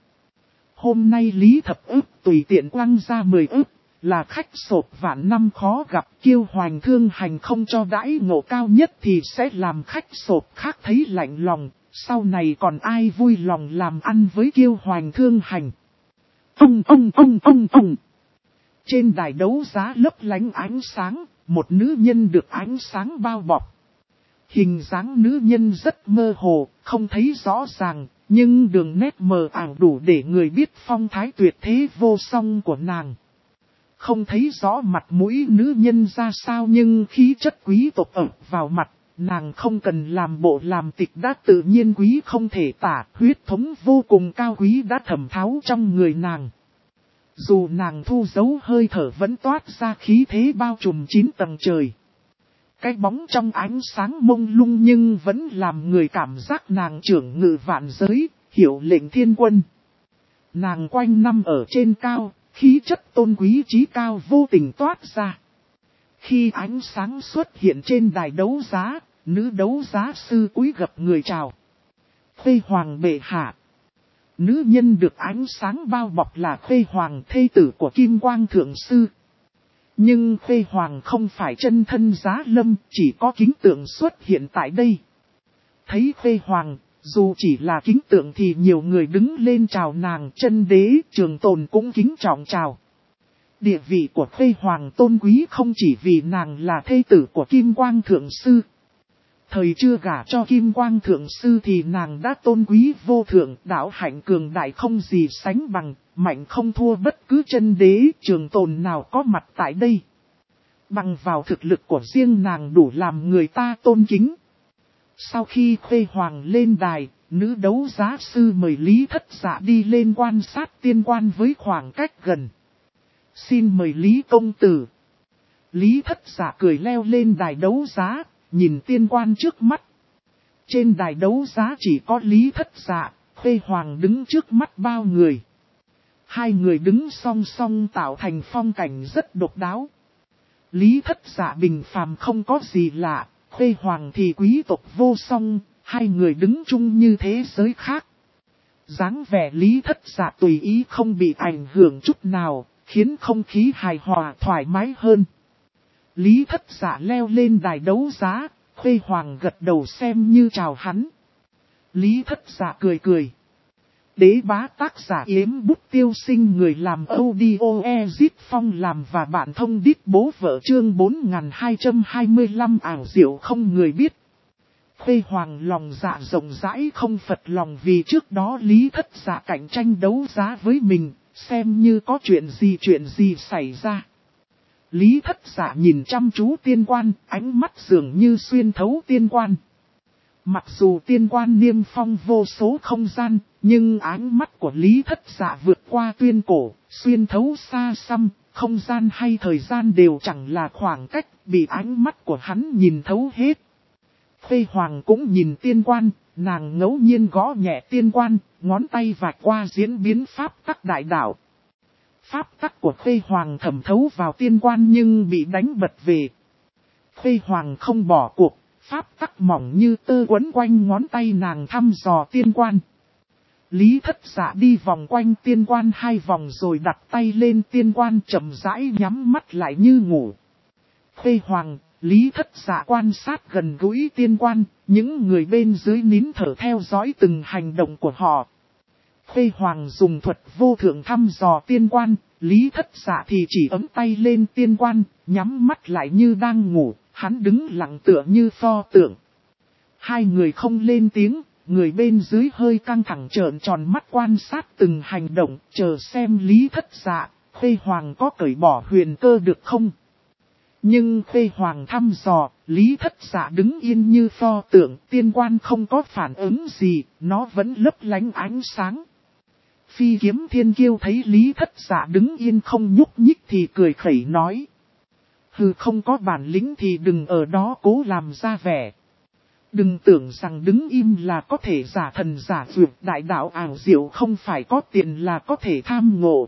Hôm nay Lý Thập Ức tùy tiện quăng ra 10 ức, là khách sộp vạn năm khó gặp. Kiêu Hoành Thương Hành không cho đãi ngộ cao nhất thì sẽ làm khách sộp khác thấy lạnh lòng. Sau này còn ai vui lòng làm ăn với Kiêu Hoành Thương Hành. Trên đài đấu giá lấp lánh ánh sáng, một nữ nhân được ánh sáng bao bọc. Hình dáng nữ nhân rất mơ hồ, không thấy rõ ràng, nhưng đường nét mờ ảo đủ để người biết phong thái tuyệt thế vô song của nàng. Không thấy rõ mặt mũi nữ nhân ra sao nhưng khí chất quý tộc ập vào mặt, nàng không cần làm bộ làm tịch đã tự nhiên quý không thể tả, huyết thống vô cùng cao quý đã thẩm thấu trong người nàng. Dù nàng thu giấu hơi thở vẫn toát ra khí thế bao trùm 9 tầng trời. Cái bóng trong ánh sáng mông lung nhưng vẫn làm người cảm giác nàng trưởng ngự vạn giới, hiệu lệnh thiên quân. Nàng quanh năm ở trên cao, khí chất tôn quý trí cao vô tình toát ra. Khi ánh sáng xuất hiện trên đài đấu giá, nữ đấu giá sư cúi gập người chào. Khuê hoàng bệ hạ. Nữ nhân được ánh sáng bao bọc là Khuê hoàng thê tử của Kim Quang Thượng Sư. Nhưng Khuê hoàng không phải chân thân giá lâm, chỉ có kính tượng xuất hiện tại đây. Thấy Khuê hoàng, dù chỉ là kính tượng thì nhiều người đứng lên chào nàng, chân đế Trường Tồn cũng kính trọng chào. Địa vị của Khuê hoàng tôn quý không chỉ vì nàng là thê tử của Kim Quang Thượng Sư. Thời chưa gả cho Kim Quang Thượng Sư thì nàng đã tôn quý vô thượng, đạo hạnh cường đại không gì sánh bằng, mạnh không thua bất cứ chân đế Trường Tồn nào có mặt tại đây. Bằng vào thực lực của riêng nàng đủ làm người ta tôn kính. Sau khi Khuê hoàng lên đài, nữ đấu giá sư mời Lý Thất Dạ đi lên quan sát tiên quan với khoảng cách gần. Xin mời Lý công tử. Lý Thất Dạ cười leo lên đài đấu giá, nhìn tiên quan trước mắt. Trên đài đấu giá chỉ có Lý Thất Dạ, Khuê hoàng đứng trước mắt bao người. Hai người đứng song song tạo thành phong cảnh rất độc đáo. Lý Thất Dạ bình phàm không có gì lạ, Khuê hoàng thì quý tộc vô song, hai người đứng chung như thế giới khác. Dáng vẻ Lý Thất Dạ tùy ý không bị ảnh hưởng chút nào, khiến không khí hài hòa thoải mái hơn. Lý Thất Dạ leo lên đài đấu giá, Khuê hoàng gật đầu xem như chào hắn. Lý Thất Dạ cười cười. Đế bá tác giả Yếm Bút Tiêu Sinh, người làm audio Ezit Phong làm và bạn thông đít bố vợ, chương 4225 ảo diệu không người biết. Khuê hoàng lòng dạ rộng rãi không phật lòng vì trước đó Lý Thất Dạ cạnh tranh đấu giá với mình, xem như có chuyện gì xảy ra. Lý Thất Dạ nhìn chăm chú tiên quan, ánh mắt dường như xuyên thấu tiên quan. Mặc dù tiên quan niêm phong vô số không gian, nhưng ánh mắt của Lý Thất Dạ vượt qua tuyên cổ, xuyên thấu xa xăm, không gian hay thời gian đều chẳng là khoảng cách, bị ánh mắt của hắn nhìn thấu hết. Khuê hoàng cũng nhìn tiên quan, nàng ngẫu nhiên gõ nhẹ tiên quan, ngón tay vạch qua diễn biến pháp tắc đại đạo. Pháp tắc của Khuê hoàng thẩm thấu vào tiên quan nhưng bị đánh bật về. Khuê hoàng không bỏ cuộc, pháp tắc mỏng như tơ quấn quanh ngón tay nàng thăm dò tiên quan. Lý Thất Dạ đi vòng quanh tiên quan 2 vòng rồi đặt tay lên tiên quan, chậm rãi nhắm mắt lại như ngủ. Khuê hoàng, Lý Thất Dạ quan sát gần gũi tiên quan, những người bên dưới nín thở theo dõi từng hành động của họ. Khuê hoàng dùng thuật vô thượng thăm dò tiên quan, Lý Thất Dạ thì chỉ ấm tay lên tiên quan, nhắm mắt lại như đang ngủ, hắn đứng lặng tựa như pho tượng. Hai người không lên tiếng, người bên dưới hơi căng thẳng trợn tròn mắt quan sát từng hành động, chờ xem Lý Thất Dạ, Khuê hoàng có cởi bỏ huyền cơ được không. Nhưng Khuê hoàng thăm dò, Lý Thất Dạ đứng yên như pho tượng, tiên quan không có phản ứng gì, nó vẫn lấp lánh ánh sáng. Phi Kiếm Thiên Kiêu thấy Lý Thất Dạ đứng yên không nhúc nhích thì cười khẩy nói. Hừ, không có bản lĩnh thì đừng ở đó cố làm ra vẻ. Đừng tưởng rằng đứng im là có thể giả thần giả vượt, đại đạo ảo diệu không phải có tiền là có thể tham ngộ.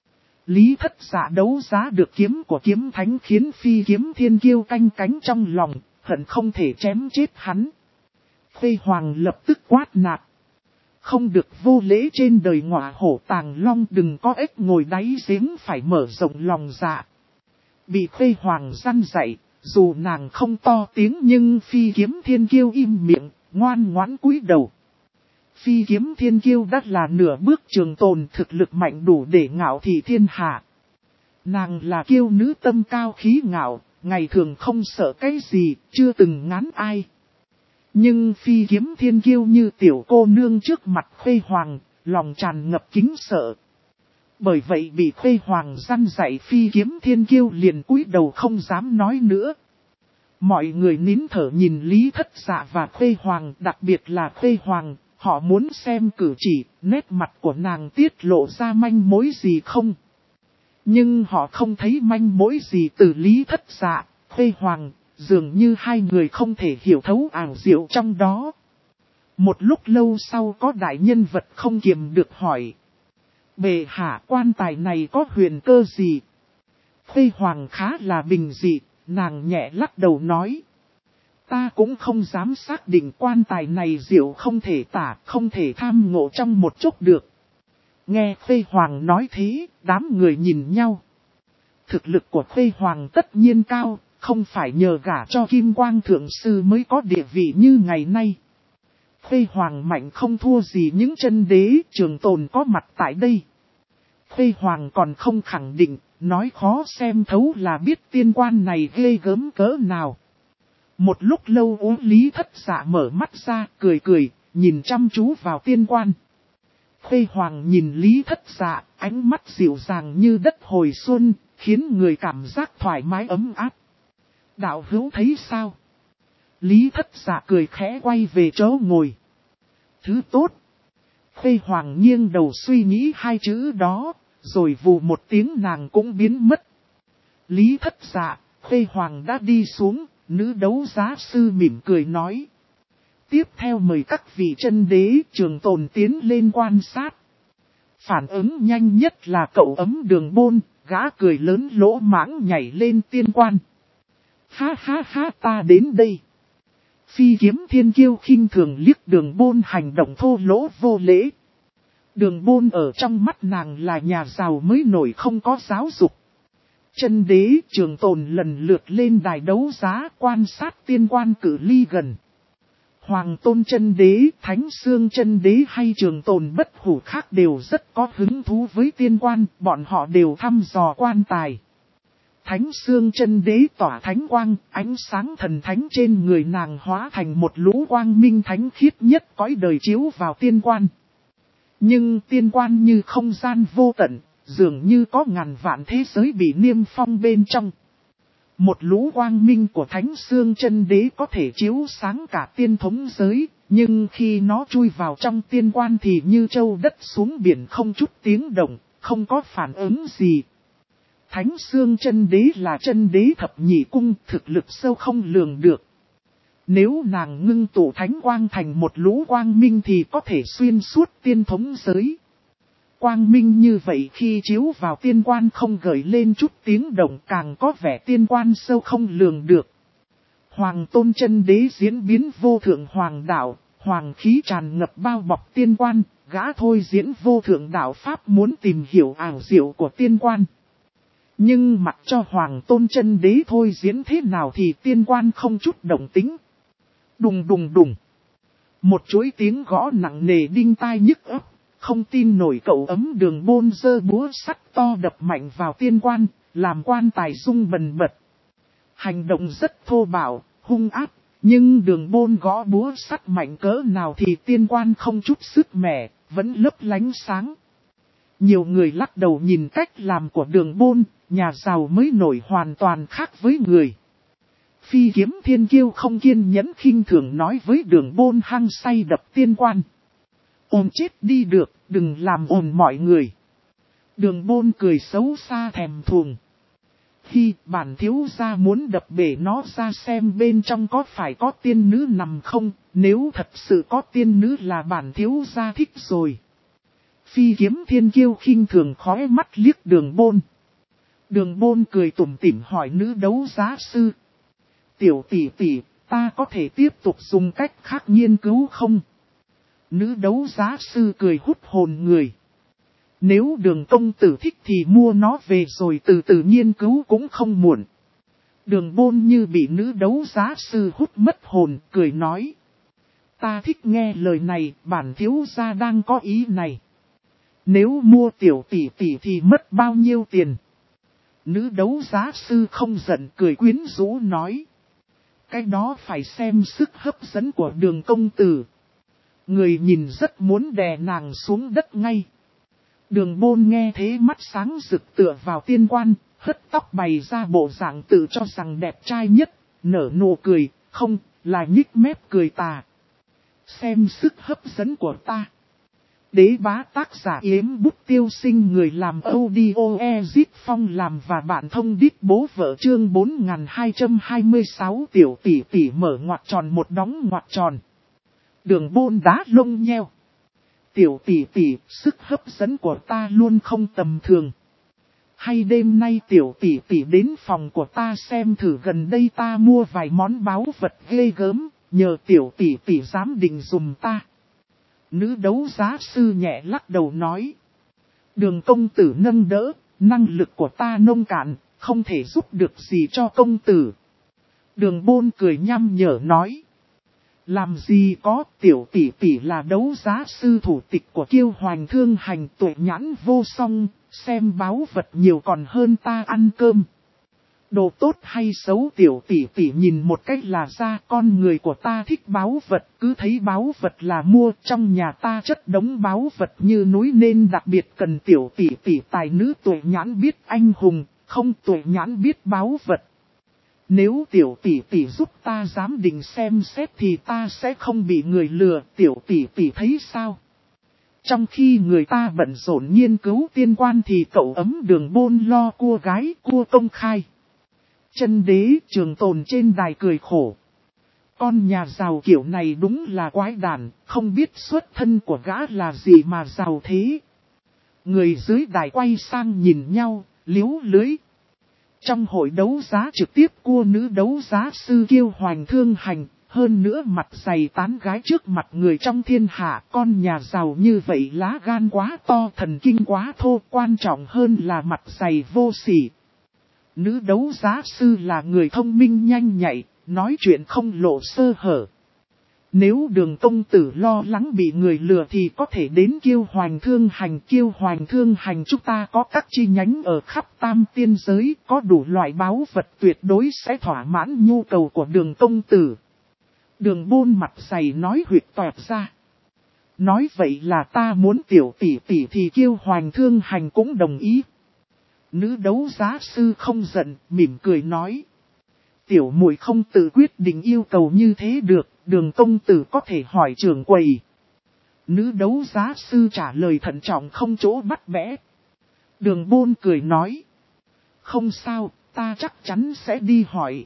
Lý Thất Dạ đấu giá được kiếm của kiếm thánh khiến Phi Kiếm Thiên Kiêu canh cánh trong lòng, hận không thể chém chết hắn. Khuê hoàng lập tức quát nạt. Không được vô lễ, trên đời ngọa hổ tàng long, đừng có ếch ngồi đáy giếng, phải mở rộng lòng dạ. Bị Khuê hoàng răn dạy, dù nàng không to tiếng nhưng Phi Kiếm Thiên Kiêu im miệng, ngoan ngoãn cúi đầu. Phi Kiếm Thiên Kiêu đắt là nửa bước Trường Tồn, thực lực mạnh đủ để ngạo thị thiên hạ. Nàng là kiêu nữ tâm cao khí ngạo, ngày thường không sợ cái gì, chưa từng ngán ai. Nhưng Phi Kiếm Thiên Kiêu như tiểu cô nương trước mặt Khuê hoàng, lòng tràn ngập kính sợ. Bởi vậy bị Khuê Hoàng răn dạy Phi Kiếm Thiên Kiêu liền cúi đầu không dám nói nữa. Mọi người nín thở nhìn Lý Thất Dạ và Khuê Hoàng, đặc biệt là Khuê Hoàng, họ muốn xem cử chỉ, nét mặt của nàng tiết lộ ra manh mối gì không. Nhưng họ không thấy manh mối gì từ Lý Thất Dạ, Khuê Hoàng, dường như hai người không thể hiểu thấu ảo diệu trong đó. Một lúc lâu sau có đại nhân vật không kiềm được hỏi. Bệ hạ, quan tài này có huyền cơ gì? Khuê Hoàng khá là bình dị, nàng nhẹ lắc đầu nói. Ta cũng không dám xác định quan tài này diệu không thể tả, không thể tham ngộ trong một chốc được. Nghe Khuê Hoàng nói thế, đám người nhìn nhau. Thực lực của Khuê Hoàng tất nhiên cao, không phải nhờ gả cho Kim Quang Thượng Sư mới có địa vị như ngày nay. Khuê Hoàng mạnh không thua gì những chân đế Trường Tồn có mặt tại đây. Khuê Hoàng còn không khẳng định, nói khó xem thấu là biết tiên quan này ghê gớm cỡ nào. Một lúc lâu Lý Thất Dạ mở mắt ra, cười cười, nhìn chăm chú vào tiên quan. Khuê Hoàng nhìn Lý Thất Dạ, ánh mắt dịu dàng như đất hồi xuân, khiến người cảm giác thoải mái ấm áp. Đạo hữu thấy sao? Lý Thất Dạ cười khẽ quay về chỗ ngồi. Thứ tốt. Khuê Hoàng nghiêng đầu suy nghĩ hai chữ đó, rồi vù một tiếng nàng cũng biến mất. Lý Thất Dạ, Khuê Hoàng đã đi xuống, nữ đấu giá sư mỉm cười nói. Tiếp theo mời các vị chân đế Trường Tồn tiến lên quan sát. Phản ứng nhanh nhất là cậu ấm Đường Bôn, gã cười lớn lỗ mãng nhảy lên tiên quan. Ha ha ha, ta đến đây. Phi Kiếm Thiên Kiêu khinh thường liếc Đường Bôn hành động thô lỗ vô lễ. Đường Bôn ở trong mắt nàng là nhà giàu mới nổi không có giáo dục. Chân đế Trường Tồn lần lượt lên đài đấu giá quan sát tiên quan cử ly gần. Hoàng Tôn chân đế, Thánh Xương chân đế hay Trường Tồn bất hủ khác đều rất có hứng thú với tiên quan, bọn họ đều thăm dò quan tài. Thánh Xương chân đế tỏa thánh quang, ánh sáng thần thánh trên người nàng hóa thành một lũ quang minh thánh khiết nhất cõi đời chiếu vào tiên quan. Nhưng tiên quan như không gian vô tận, dường như có ngàn vạn thế giới bị niêm phong bên trong. Một lũ quang minh của Thánh Xương chân đế có thể chiếu sáng cả tiên thống giới, nhưng khi nó chui vào trong tiên quan thì như châu đất xuống biển không chút tiếng động, không có phản ứng gì. Thánh Xương chân đế là chân đế thập nhị cung, thực lực sâu không lường được. Nếu nàng ngưng tụ thánh quang thành một lũ quang minh thì có thể xuyên suốt tiên thống giới. Quang minh như vậy khi chiếu vào tiên quan không gợi lên chút tiếng động càng có vẻ tiên quan sâu không lường được. Hoàng Tôn chân đế diễn biến vô thượng hoàng đạo, hoàng khí tràn ngập bao bọc tiên quan, gã thôi diễn vô thượng đạo pháp muốn tìm hiểu ảo diệu của tiên quan. Nhưng mặc cho Hoàng Tôn chân đế thôi diễn thế nào thì tiên quan không chút động tính. Đùng đùng đùng. Một chuỗi tiếng gõ nặng nề đinh tai nhức óc. Không tin nổi cậu ấm Đường Bôn giơ búa sắt to đập mạnh vào tiên quan, làm quan tài rung bần bật. Hành động rất thô bạo, hung ác, nhưng Đường Bôn gõ búa sắt mạnh cỡ nào thì tiên quan không chút sức mẻ, vẫn lấp lánh sáng. Nhiều người lắc đầu nhìn cách làm của Đường Bôn, nhà giàu mới nổi hoàn toàn khác với người. Phi Kiếm Thiên Kiêu không kiên nhẫn khinh thường nói với Đường Bôn hăng say đập tiên quan. Ồn chết đi được, đừng làm ồn mọi người. Đường Bôn cười xấu xa thèm thuồng. Khi bản thiếu gia muốn đập bể nó ra xem bên trong có phải có tiên nữ nằm không, nếu thật sự có tiên nữ là bản thiếu gia thích rồi. Phi Kiếm Thiên Kiêu khinh thường khói mắt liếc Đường Bôn. Đường Bôn cười tủm tỉm hỏi nữ đấu giá sư. Tiểu tỷ tỷ, ta có thể tiếp tục dùng cách khác nghiên cứu không? Nữ đấu giá sư cười hút hồn người. Nếu Đường công tử thích thì mua nó về rồi từ từ nghiên cứu cũng không muộn. Đường Bôn như bị nữ đấu giá sư hút mất hồn, cười nói. Ta thích nghe lời này, bản thiếu gia đang có ý này. Nếu mua tiểu tỷ tỷ thì mất bao nhiêu tiền? Nữ đấu giá sư không giận cười quyến rũ nói. Cái đó phải xem sức hấp dẫn của Đường công tử. Người nhìn rất muốn đè nàng xuống đất ngay. Đường Bôn nghe thế mắt sáng rực tựa vào tiên quan, hất tóc bày ra bộ dạng tự cho rằng đẹp trai nhất, nở nụ cười, không, là nhích mép cười tà. Xem sức hấp dẫn của ta. Đế bá tác giả Yếm Bút Tiêu Sinh, người làm audio Ezit Phong làm và bạn thông đít bố vợ, chương 4226 tiểu tỷ tỷ mở ngoặc tròn một đóng ngoặc tròn. Đường Bôn đá lông nheo. Tiểu tỷ tỷ, sức hấp dẫn của ta luôn không tầm thường. Hay đêm nay tiểu tỷ tỷ đến phòng của ta xem thử, gần đây ta mua vài món báu vật ghê gớm, nhờ tiểu tỷ tỷ giám định dùm ta. Nữ đấu giá sư nhẹ lắc đầu nói. Đường công tử nâng đỡ, năng lực của ta nông cạn, không thể giúp được gì cho công tử. Đường Bôn cười nhăm nhở nói. Làm gì có, tiểu tỷ tỷ là đấu giá sư thủ tịch của Kiêu Hoành Thương Hành, tuệ nhãn vô song, xem báu vật nhiều còn hơn ta ăn cơm. Đồ tốt hay xấu tiểu tỷ tỷ nhìn một cách là ra, con người của ta thích báu vật, cứ thấy báu vật là mua. Trong nhà ta chất đống báu vật như núi nên đặc biệt cần tiểu tỷ tỷ tài nữ tuệ nhãn biết anh hùng, không tuệ nhãn biết báu vật. Nếu tiểu tỷ tỷ giúp ta giám định xem xét thì ta sẽ không bị người lừa, tiểu tỷ tỷ thấy sao? Trong khi người ta bận rộn nghiên cứu tiên quan thì cậu ấm Đường Bôn lo cua gái cua công khai. Chân đế Trường Tồn trên đài cười khổ. Con nhà giàu kiểu này đúng là quái đản, không biết xuất thân của gã là gì mà giàu thế. Người dưới đài quay sang nhìn nhau, liếu lưới. Trong hội đấu giá trực tiếp cua nữ đấu giá sư Kiêu Hoành Thương Hành, hơn nữa mặt dày tán gái trước mặt người trong thiên hạ, con nhà giàu như vậy lá gan quá to, thần kinh quá thô, quan trọng hơn là mặt dày vô sỉ. Nữ đấu giá sư là người thông minh nhanh nhạy, nói chuyện không lộ sơ hở. Nếu Đường công tử lo lắng bị người lừa thì có thể đến Kiêu Hoành Thương Hành. Kiêu Hoành Thương Hành chúng ta có các chi nhánh ở khắp tam tiên giới, có đủ loại báu vật, tuyệt đối sẽ thỏa mãn nhu cầu của Đường công tử. Đường Bôn mặt dày nói huyệt toẹt ra. Nói vậy là ta muốn tiểu tỷ tỷ thì Kiêu Hoành Thương Hành cũng đồng ý. Nữ đấu giá sư không giận, mỉm cười nói. Tiểu muội không tự quyết định yêu cầu như thế được, Đường công tử có thể hỏi trưởng quầy. Nữ đấu giá sư trả lời thận trọng không chỗ bắt bẽ. Đường Bôn cười nói. Không sao, ta chắc chắn sẽ đi hỏi.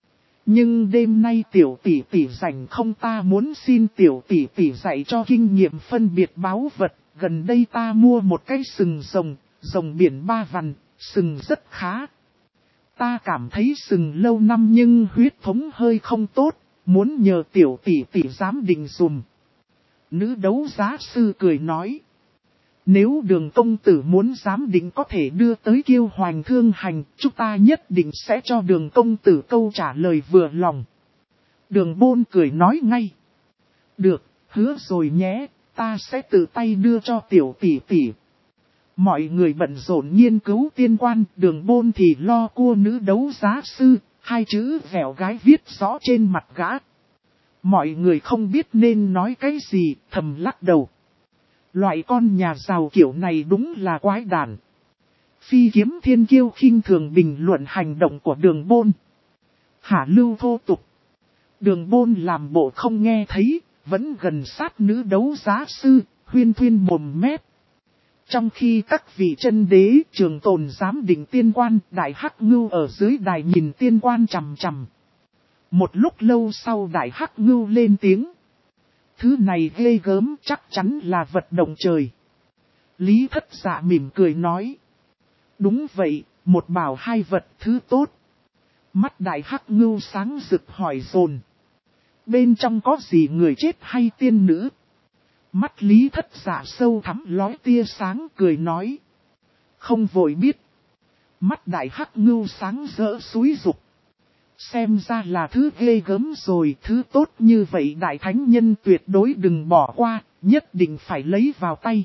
Nhưng đêm nay tiểu tỷ tỷ rảnh không, ta muốn xin tiểu tỷ tỷ dạy cho kinh nghiệm phân biệt báu vật. Gần đây ta mua một cái sừng rồng, rồng biển 3 vằn, sừng rất khá. Ta cảm thấy sừng lâu năm nhưng huyết thống hơi không tốt, muốn nhờ tiểu tỷ tỷ giám định dùm. Nữ đấu giá sư cười nói. Nếu Đường công tử muốn giám định có thể đưa tới Kiêu Hoành Thương Hành, chúng ta nhất định sẽ cho Đường công tử câu trả lời vừa lòng. Đường Bôn cười nói ngay. Được, hứa rồi nhé, ta sẽ tự tay đưa cho tiểu tỷ tỷ. Mọi người bận rộn nghiên cứu tiên quan, Đường Bôn thì lo cua nữ đấu giá sư, hai chữ vẻo gái viết rõ trên mặt gã. Mọi người không biết nên nói cái gì, thầm lắc đầu. Loại con nhà giàu kiểu này đúng là quái đản. Phi Kiếm Thiên Kiêu khinh thường bình luận hành động của Đường Bôn. Hả lưu thô tục. Đường Bôn làm bộ không nghe thấy, vẫn gần sát nữ đấu giá sư, huyên thuyên mồm mép. Trong khi các vị chân đế Trường Tồn giám định tiên quan, Đại Hắc Ngưu ở dưới đài nhìn tiên quan chằm chằm. Một lúc lâu sau Đại Hắc Ngưu lên tiếng. Thứ này ghê gớm, chắc chắn là vật động trời. Lý Thất Dạ mỉm cười nói. Đúng vậy, một bảo hai vật, thứ tốt. Mắt Đại Hắc Ngưu sáng rực hỏi dồn. Bên trong có gì, người chết hay tiên nữ? Mắt Lý Thất Dạ sâu thẳm lóe tia sáng, cười nói. Không vội biết. Mắt Đại Hắc Ngưu sáng rỡ xúi dục. Xem ra là thứ ghê gớm rồi, thứ tốt như vậy Đại Thánh Nhân tuyệt đối đừng bỏ qua, nhất định phải lấy vào tay.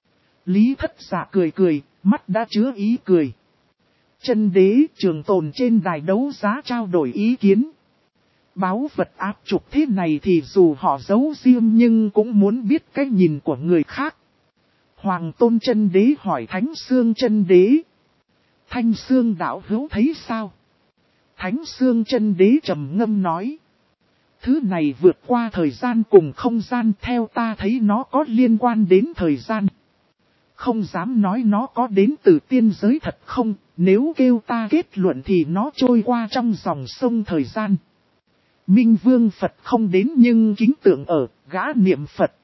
Lý Thất Dạ cười cười, mắt đã chứa ý cười. Chân đế Trường Tồn trên đài đấu giá trao đổi ý kiến. Báu vật áp trục thế này thì dù họ giấu riêng nhưng cũng muốn biết cái nhìn của người khác. Hoàng Tôn Chân Đế hỏi Thánh Xương Chân Đế. Thanh Xương đạo hữu thấy sao? Thánh Xương Chân Đế trầm ngâm nói. Thứ này vượt qua thời gian cùng không gian, theo ta thấy nó có liên quan đến thời gian. Không dám nói nó có đến từ tiên giới thật không, nếu kêu ta kết luận thì nó trôi qua trong dòng sông thời gian. Minh Vương Phật không đến nhưng kính tượng ở, gã niệm Phật.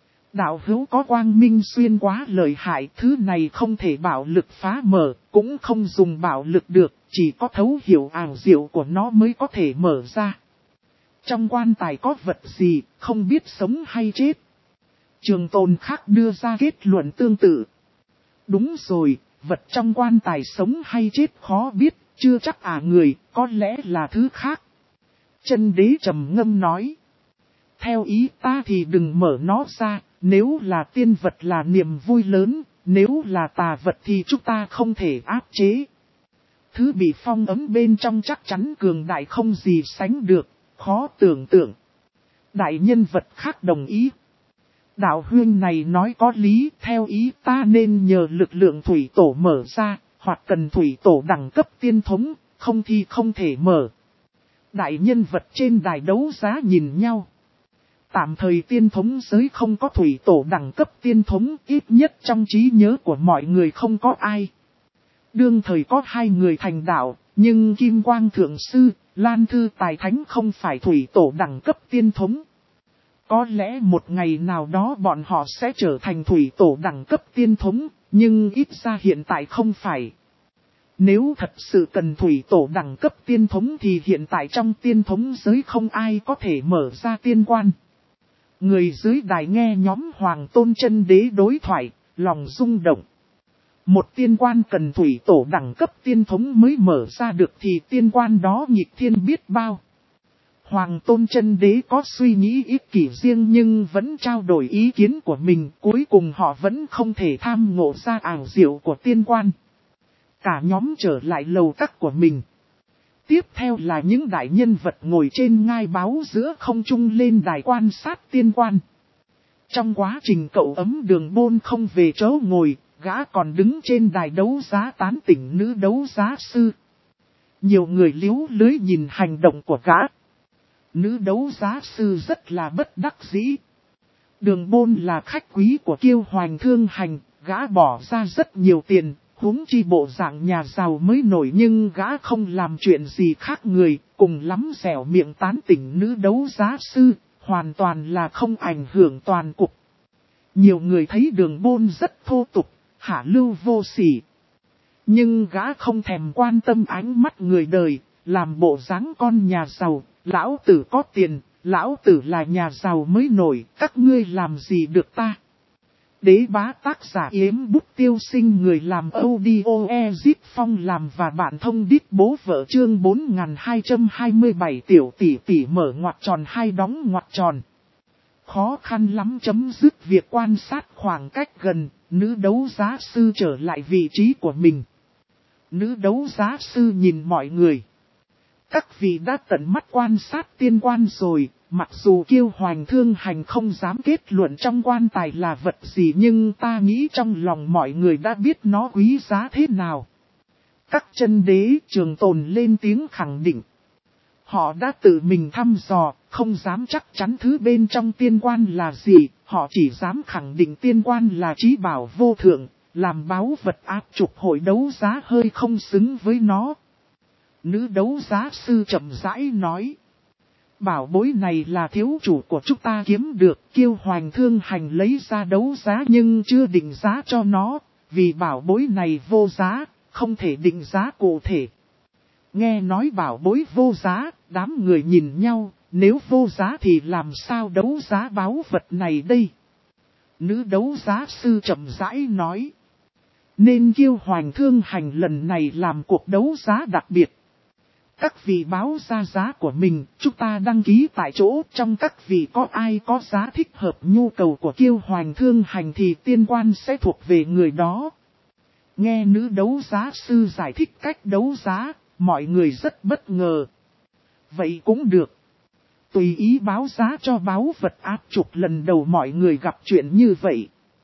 Đạo hữu có quang minh xuyên quá lợi hại, thứ này không thể bạo lực phá mở, cũng không dùng bạo lực được, chỉ có thấu hiểu ảo diệu của nó mới có thể mở ra. Trong quan tài có vật gì, không biết sống hay chết. Trường Tồn khác đưa ra kết luận tương tự. Đúng rồi, vật trong quan tài sống hay chết khó biết, chưa chắc người, có lẽ là thứ khác. Chân Đế trầm ngâm nói. Theo ý ta thì đừng mở nó ra, nếu là tiên vật là niềm vui lớn, nếu là tà vật thì chúng ta không thể áp chế. Thứ bị phong ấm bên trong chắc chắn cường đại không gì sánh được, khó tưởng tượng. Đại nhân vật khác đồng ý. Đạo huynh này nói có lý, theo ý ta nên nhờ lực lượng thủy tổ mở ra, hoặc cần thủy tổ đẳng cấp tiên thống, không thì không thể mở. Đại nhân vật trên đài đấu giá nhìn nhau. Tạm thời tiên thống giới không có thủy tổ đẳng cấp tiên thống, ít nhất trong trí nhớ của mọi người không có ai. Đương thời có 2 người thành đạo, nhưng Kim Quang Thượng Sư, Lan Thư Tài Thánh không phải thủy tổ đẳng cấp tiên thống. Có lẽ một ngày nào đó bọn họ sẽ trở thành thủy tổ đẳng cấp tiên thống, nhưng ít ra hiện tại không phải. Nếu thật sự cần thủy tổ đẳng cấp tiên thống thì hiện tại trong tiên thống giới không ai có thể mở ra tiên quan. Người dưới đài nghe nhóm Hoàng Tôn Chân Đế đối thoại, lòng rung động. Một tiên quan cần thủy tổ đẳng cấp tiên thống mới mở ra được thì tiên quan đó nghịch thiên biết bao. Hoàng Tôn Chân Đế có suy nghĩ ích kỷ riêng nhưng vẫn trao đổi ý kiến của mình, cuối cùng họ vẫn không thể tham ngộ ra ảo diệu của tiên quan. Cả nhóm trở lại lầu các của mình. Tiếp theo là những đại nhân vật ngồi trên ngai báo giữa không trung lên đài quan sát tiên quan. Trong quá trình cậu ấm Đường Bôn không về chỗ ngồi, gã còn đứng trên đài đấu giá tán tỉnh nữ đấu giá sư. Nhiều người liếu lưới nhìn hành động của gã. Nữ đấu giá sư rất là bất đắc dĩ. Đường Bôn là khách quý của Kiêu Hoành Thương Hành, gã bỏ ra rất nhiều tiền, huống chi bộ dạng nhà giàu mới nổi nhưng gã không làm chuyện gì khác người, cùng lắm dẻo miệng tán tỉnh nữ đấu giá sư, hoàn toàn là không ảnh hưởng toàn cục. Nhiều người thấy Đường Bôn rất thô tục, hạ lưu vô sỉ. Nhưng gã không thèm quan tâm ánh mắt người đời, làm bộ dáng con nhà giàu, lão tử có tiền, lão tử là nhà giàu mới nổi, các ngươi làm gì được ta. Đế Bá tác giả Yếm Bút Tiêu Sinh, người làm audio Ezip Phong làm và bạn thông đít bố vợ, chương 4227 tiểu tỷ tỷ mở ngoặc tròn 2 đóng ngoặc tròn. Khó khăn lắm chấm dứt việc quan sát khoảng cách gần, nữ đấu giá sư trở lại vị trí của mình. Nữ đấu giá sư nhìn mọi người. Các vị đã tận mắt quan sát tiên quan rồi, mặc dù Kiêu Hoành Thương Hành không dám kết luận trong quan tài là vật gì nhưng ta nghĩ trong lòng mọi người đã biết nó quý giá thế nào. Các chân đế Trường Tồn lên tiếng khẳng định. Họ đã tự mình thăm dò, không dám chắc chắn thứ bên trong tiên quan là gì, họ chỉ dám khẳng định tiên quan là trí bảo vô thượng, làm báu vật áp trục hội đấu giá hơi không xứng với nó. Nữ đấu giá sư chậm rãi nói. Bảo bối này là thiếu chủ của chúng ta kiếm được, Kiêu Hoành Thương Hành lấy ra đấu giá nhưng chưa định giá cho nó, vì bảo bối này vô giá, không thể định giá cụ thể. Nghe nói bảo bối vô giá, đám người nhìn nhau, nếu vô giá thì làm sao đấu giá báu vật này đây? Nữ đấu giá sư chậm rãi nói. Nên Kiêu Hoành Thương Hành lần này làm cuộc đấu giá đặc biệt. Các vị báo ra giá của mình, chúng ta đăng ký tại chỗ, trong các vị có ai có giá thích hợp nhu cầu của Kiêu Hoành Thương Hành thì tiên quan sẽ thuộc về người đó. Nghe nữ đấu giá sư giải thích cách đấu giá, mọi người rất bất ngờ. Vậy cũng được. Tùy ý báo giá cho báu vật áp trục, lần đầu mọi người gặp chuyện như vậy.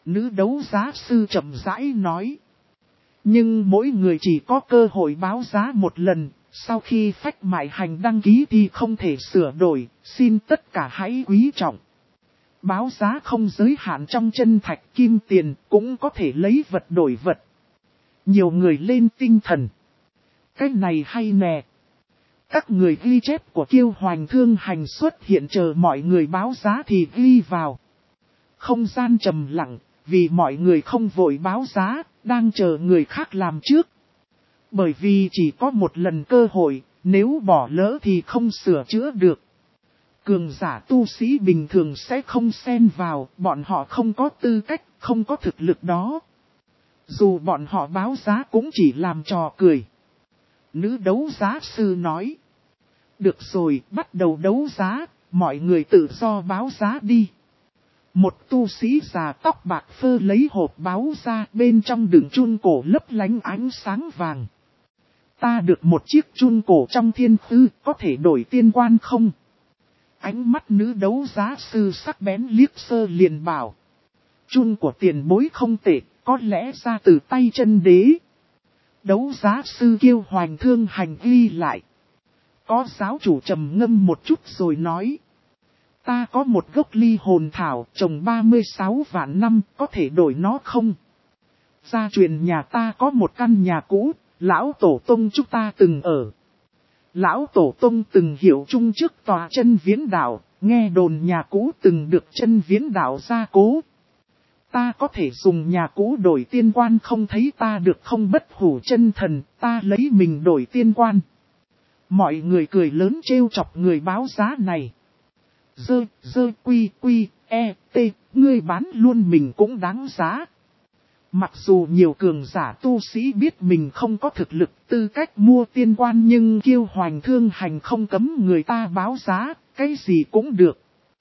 Nữ đấu giá sư chậm rãi nói. Nhưng mỗi người chỉ có cơ hội báo giá một lần, sau khi phách mại hành đăng ký thì không thể sửa đổi, xin tất cả hãy quý trọng. Báo giá không giới hạn trong chân thạch kim tiền, cũng có thể lấy vật đổi vật. Nhiều người lên tinh thần. Cái này hay nè. Các người ghi chép của Kiêu Hoành Thương Hành xuất hiện chờ mọi người báo giá thì ghi vào. Không gian trầm lặng, vì mọi người không vội báo giá, đang chờ người khác làm trước. Bởi vì chỉ có một lần cơ hội, nếu bỏ lỡ thì không sửa chữa được. Cường giả tu sĩ bình thường sẽ không xen vào, bọn họ không có tư cách, không có thực lực đó. Dù bọn họ báo giá cũng chỉ làm trò cười. Nữ đấu giá sư nói. Được rồi, bắt đầu đấu giá, mọi người tự do báo giá đi. Một tu sĩ già tóc bạc phơ lấy hộp báo ra, bên trong đựng chun cổ lấp lánh ánh sáng vàng. Ta được một chiếc chun cổ trong thiên khư, có thể đổi tiên quan không? Ánh mắt nữ đấu giá sư sắc bén liếc sơ liền bảo. Chun của tiền bối không tệ, có lẽ ra từ tay chân đế. Đấu giá sư Kiêu Hoành Thương Hành ghi lại. Có giáo chủ trầm ngâm một chút rồi nói. Ta có một gốc ly hồn thảo trồng 36 vạn năm, có thể đổi nó không? Gia truyền nhà ta có một căn nhà cũ, lão tổ tông chúng ta từng ở. Lão tổ tông từng hiểu chung trước tòa chân viễn đạo, nghe đồn nhà cũ từng được chân viễn đạo gia cố. Ta có thể dùng nhà cũ đổi tiên quan không, thấy ta được không bất hủ chân thần, ta lấy mình đổi tiên quan. Mọi người cười lớn trêu chọc người báo giá này. Ngươi bán luôn mình cũng đáng giá. Mặc dù nhiều cường giả tu sĩ biết mình không có thực lực tư cách mua tiên quan, nhưng Kiêu Hoành Thương Hành không cấm người ta báo giá, cái gì cũng được.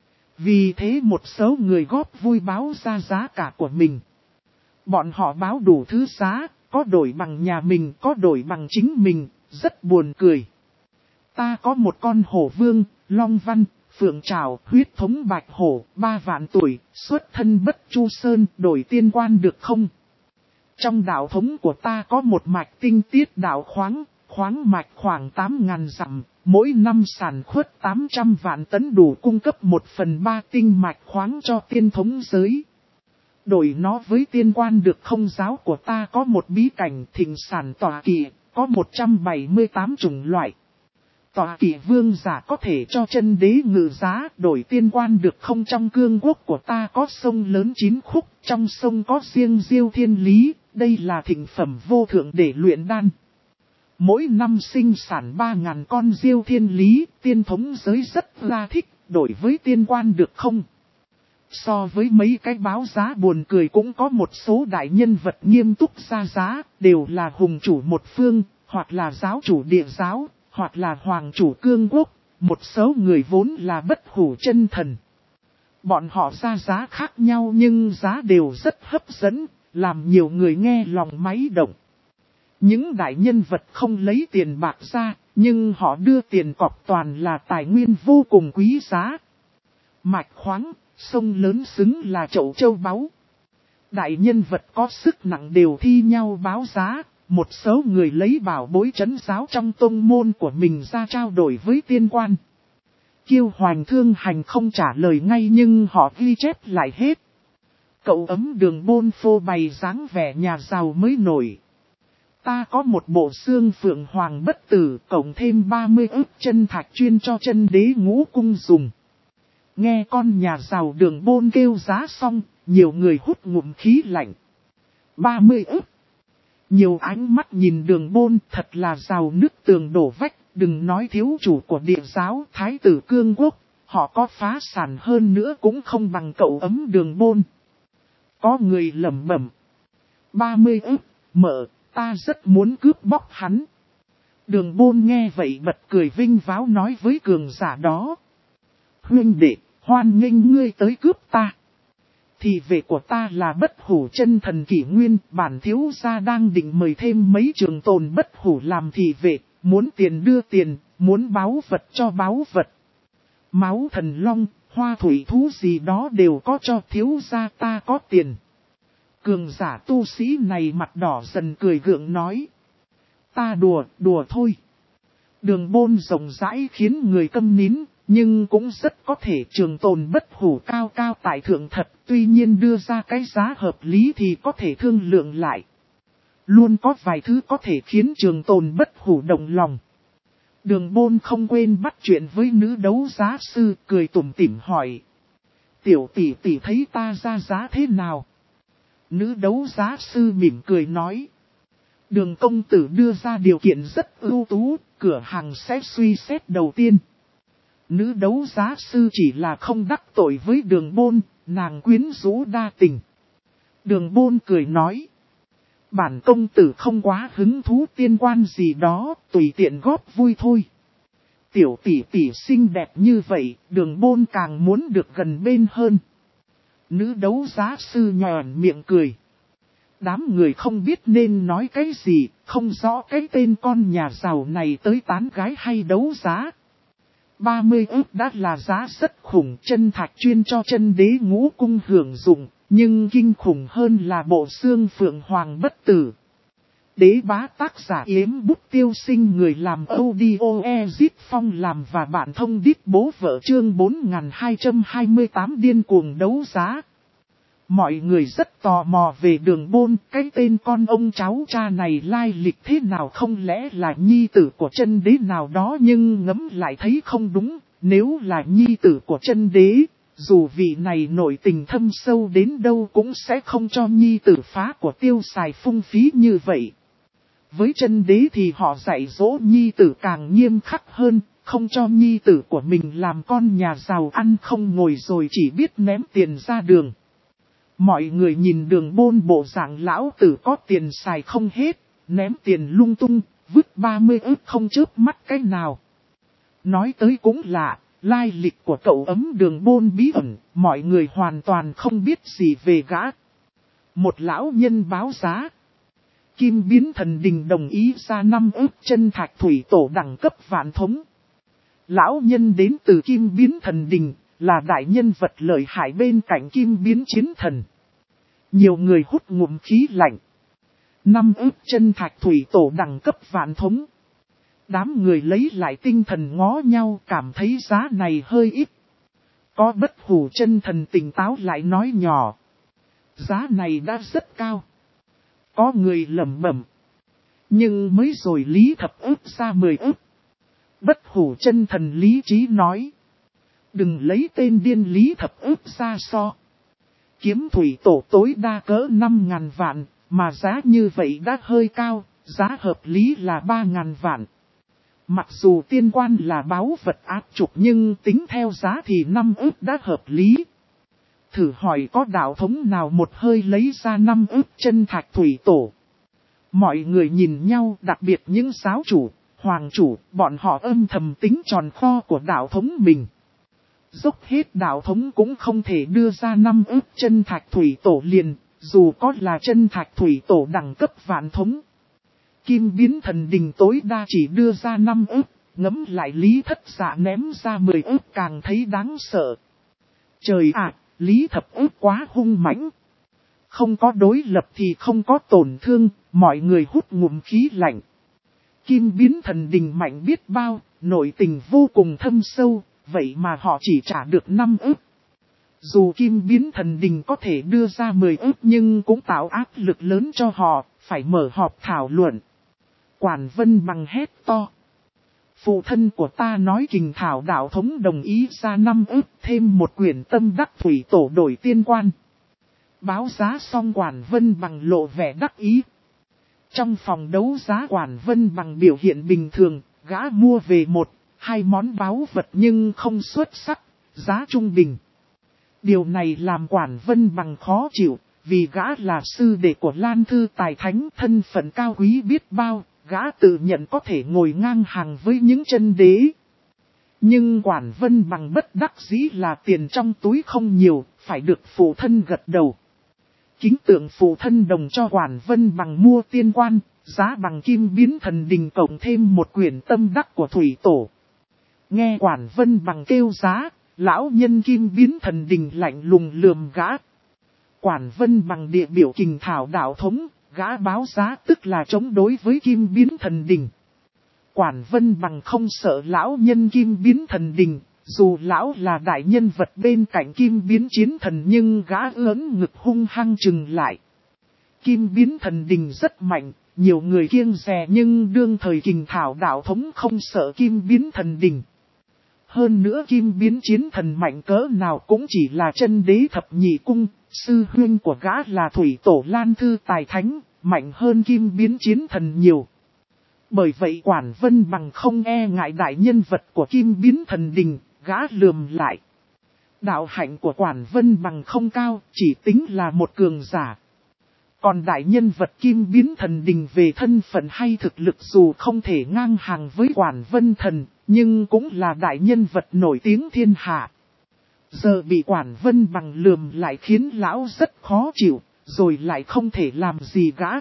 Vì thế một số người góp vui báo ra giá cả của mình. Bọn họ báo đủ thứ giá, có đổi bằng nhà mình, có đổi bằng chính mình, rất buồn cười. Ta có một con hổ vương, long văn, phượng trảo, huyết thống bạch hổ, 3 vạn tuổi, xuất thân Bất Chu Sơn, đổi tiên quan được không? Trong đạo thống của ta có một mạch tinh tiết đạo khoáng mạch khoảng 8.000 dặm, mỗi năm sản xuất 800 vạn tấn, đủ cung cấp 1/3 tinh mạch khoáng cho tiên thống giới. Đổi nó với tiên quan được không? Giáo của ta có một bí cảnh thịnh sản tọa kỵ, có 178 chủng loại. Tọa kỵ vương giả có thể cho chân đế ngự giá, đổi tiên quan được không? Trong cương quốc của ta có sông lớn 9 khúc, trong sông có riêng Diêu Thiên Lý, đây là thịnh phẩm vô thượng để luyện đan. Mỗi năm sinh sản 3.000 con Diêu Thiên Lý, tiên thống giới rất là thích, đổi với tiên quan được không? So với mấy cái báo giá buồn cười cũng có một số đại nhân vật nghiêm túc ra giá, đều là hùng chủ một phương, hoặc là giáo chủ địa giáo, hoặc là hoàng chủ cương quốc, một số người vốn là bất hủ chân thần. Bọn họ ra giá khác nhau nhưng giá đều rất hấp dẫn, làm nhiều người nghe lòng máy động. Những đại nhân vật không lấy tiền bạc ra, nhưng họ đưa tiền cọc toàn là tài nguyên vô cùng quý giá. Mạch khoáng, sông lớn xứng là chậu châu báu. Đại nhân vật có sức nặng đều thi nhau báo giá, một số người lấy bảo bối trấn giáo trong tông môn của mình ra trao đổi với tiên quan. Kiêu Hoành Thương Hành không trả lời ngay nhưng họ ghi chép lại hết. Cậu ấm Đường Bôn phô bày dáng vẻ nhà giàu mới nổi. Ta có một bộ xương phượng hoàng bất tử, cộng thêm 30 ức chân thạch chuyên cho chân đế ngũ cung dùng. Nghe con nhà giàu Đường Bôn kêu giá xong, nhiều người hút ngụm khí lạnh. 30 ức. Nhiều ánh mắt nhìn Đường Bôn, thật là giàu nước tường đổ vách, đừng nói thiếu chủ của địa giáo Thái tử Cương Quốc, họ có phá sản hơn nữa cũng không bằng cậu ấm Đường Bôn. Có người lẩm bẩm. 30 ức, mợ, ta rất muốn cướp bóc hắn. Đường Bôn nghe vậy bật cười vinh váo nói với cường giả đó. Huynh đệ, hoan nghênh ngươi tới cướp ta. Thị vệ của ta là bất hủ chân thần kỷ nguyên, bản thiếu gia đang định mời thêm mấy trường tồn bất hủ làm thị vệ, muốn tiền đưa tiền, muốn báu vật cho báu vật. Máu thần long, hoa thủy thú gì đó đều có cho thiếu gia, ta có tiền. Cường giả tu sĩ này mặt đỏ dần cười gượng nói. Ta đùa thôi. Đường Bôn rộng rãi khiến người câm nín, nhưng cũng rất có thể trường tồn bất hủ cao cao tại thượng thật. Tuy nhiên đưa ra cái giá hợp lý thì có thể thương lượng lại. Luôn có vài thứ có thể khiến trường tồn bất hủ động lòng. Đường Bôn không quên bắt chuyện với nữ đấu giá sư, cười tủm tỉm hỏi. Tiểu tỷ tỷ thấy ta ra giá thế nào? Nữ đấu giá sư mỉm cười nói. Đường công tử đưa ra điều kiện rất ưu tú, cửa hàng sẽ suy xét đầu tiên. Nữ đấu giá sư chỉ là không đắc tội với Đường Bôn, nàng quyến rũ đa tình. Đường Bôn cười nói. Bản công tử không quá hứng thú tiên quan gì đó, tùy tiện góp vui thôi. Tiểu tỷ tỷ xinh đẹp như vậy, Đường Bôn càng muốn được gần bên hơn. Nữ đấu giá sư nhòn miệng cười. Đám người không biết nên nói cái gì, không rõ cái tên con nhà giàu này tới tán gái hay đấu giá. 30 ức đã là giá rất khủng, chân thạch chuyên cho chân đế ngũ cung hưởng dụng, nhưng kinh khủng hơn là bộ xương phượng hoàng bất tử. Đế bá tác giả Yếm Bút Tiêu Sinh, người làm audio Ezit Phong làm và bạn thông đít bố vợ chương 4228 điên cuồng đấu giá. Mọi người rất tò mò về Đường Bôn, cái tên con ông cháu cha này lai lịch thế nào, không lẽ là nhi tử của chân đế nào đó, nhưng ngẫm lại thấy không đúng, nếu là nhi tử của chân đế, dù vị này nội tình thâm sâu đến đâu cũng sẽ không cho nhi tử phá của tiêu xài phung phí như vậy. Với chân đế thì họ dạy dỗ nhi tử càng nghiêm khắc hơn, không cho nhi tử của mình làm con nhà giàu ăn không ngồi rồi chỉ biết ném tiền ra đường. Mọi người nhìn Đường Bôn bộ dạng lão tử có tiền xài không hết, ném tiền lung tung, vứt 30 ức không chớp mắt cái nào. Nói tới cũng lạ, lai lịch của cậu ấm Đường Bôn bí ẩn, mọi người hoàn toàn không biết gì về gã. Một lão nhân báo giá. Kim Biến Thần Đình đồng ý ra 5 ức chân thạch thủy tổ đẳng cấp vạn thống. Lão nhân đến từ Kim Biến Thần Đình, là đại nhân vật lợi hại bên cạnh Kim Biến Chiến Thần. Nhiều người hút ngụm khí lạnh. 5 ức chân thạch thủy tổ đẳng cấp vạn thống. Đám người lấy lại tinh thần ngó nhau, cảm thấy giá này hơi ít. Có bất hủ chân thần tỉnh táo lại nói nhỏ. Giá này đã rất cao. Có người lẩm bẩm. Nhưng mới rồi Lý Thập ức ra 10 ức. Bất hủ chân thần lý trí nói. Đừng lấy tên điên Lý Thập ức ra so. Kiếm thủy tổ tối đa cỡ 5.000 vạn, mà giá như vậy đã hơi cao, giá hợp lý là 3.000 vạn. Mặc dù tiên quan là báu vật áp trục nhưng tính theo giá thì 5 ức đã hợp lý. Thử hỏi có đạo thống nào một hơi lấy ra 5 ức chân thạch thủy tổ. Mọi người nhìn nhau, đặc biệt những giáo chủ, hoàng chủ, bọn họ âm thầm tính tròn kho của đạo thống mình. Dốc hết đạo thống cũng không thể đưa ra 5 ức chân thạch thủy tổ liền, dù có là chân thạch thủy tổ đẳng cấp vạn thống. Kim Biến Thần Đình tối đa chỉ đưa ra 5 ức, ngẫm lại Lý Thất Dạ ném ra 10 ức càng thấy đáng sợ. Trời ạ, Lý Thập ức quá hung mãnh. Không có đối lập thì không có tổn thương, mọi người hút ngụm khí lạnh. Kim Biến Thần Đình mạnh biết bao, nội tình vô cùng thâm sâu, vậy mà họ chỉ trả được 5 ức. Dù Kim Biến Thần Đình có thể đưa ra 10 ức nhưng cũng tạo áp lực lớn cho họ, phải mở họp thảo luận. Quản Vân Bằng hét to. Phụ thân của ta nói Kình Thảo đạo thống đồng ý ra 5 ức thêm một quyển tâm đắc thủy tổ đổi tiên quan. Báo giá xong Quản Vân Bằng lộ vẻ đắc ý. Trong phòng đấu giá Quản Vân Bằng biểu hiện bình thường, gã mua về 1-2 món báu vật nhưng không xuất sắc, giá trung bình. Điều này làm Quản Vân Bằng khó chịu, vì gã là sư đệ của Lan Thư Tài Thánh, thân phận cao quý biết bao, gã tự nhận có thể ngồi ngang hàng với những chân đế. Nhưng Quản Vân Bằng bất đắc dĩ là tiền trong túi không nhiều, phải được phụ thân gật đầu. Kính tượng phụ thân đồng cho Quản Vân Bằng mua tiên quan, giá bằng Kim Biến Thần Đình cộng thêm một quyển tâm đắc của Thủy Tổ. Nghe Quản Vân Bằng kêu giá, lão nhân Kim Biến Thần Đình lạnh lùng lườm gã. Quản Vân bằng địa biểu kình thảo đạo thống, gã báo giá tức là chống đối với Kim Biến Thần Đình. Quản Vân bằng không sợ lão nhân Kim Biến Thần Đình, dù lão là đại nhân vật bên cạnh Kim Biến Chiến Thần nhưng gã ớn ngực hung hăng chừng lại. Kim Biến Thần Đình rất mạnh, nhiều người kiêng dè nhưng đương thời kình thảo đạo thống không sợ Kim Biến Thần Đình. Hơn nữa Kim Biến Chiến Thần mạnh cỡ nào cũng chỉ là chân đế thập nhị cung, sư huynh của gã là Thủy Tổ Lan Thư Tài Thánh, mạnh hơn Kim Biến Chiến Thần nhiều. Bởi vậy Quản Vân bằng không e ngại đại nhân vật của Kim Biến Thần Đình, gã lườm lại. Đạo hạnh của Quản Vân bằng không cao, chỉ tính là một cường giả. Còn đại nhân vật Kim Biến Thần Đình về thân phận hay thực lực dù không thể ngang hàng với Quản Vân Thần, nhưng cũng là đại nhân vật nổi tiếng thiên hạ. Giờ bị Quản Vân bằng lườm lại khiến lão rất khó chịu, rồi lại không thể làm gì gã.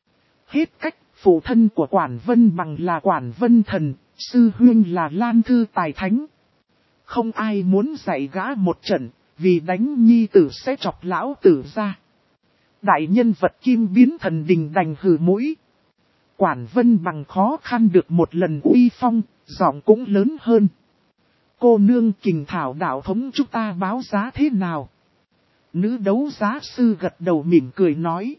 Hết cách, phụ thân của Quản Vân bằng là Quản Vân Thần, sư huynh là Lan Thư Tài Thánh. Không ai muốn dạy gã một trận, vì đánh nhi tử sẽ chọc lão tử ra. Đại nhân vật Kim Biến Thần Đình đành hừ mũi. Quản Vân bằng khó khăn được một lần uy phong, giọng cũng lớn hơn. Cô nương kình thảo đạo thống chúng ta báo giá thế nào? Nữ đấu giá sư gật đầu mỉm cười nói.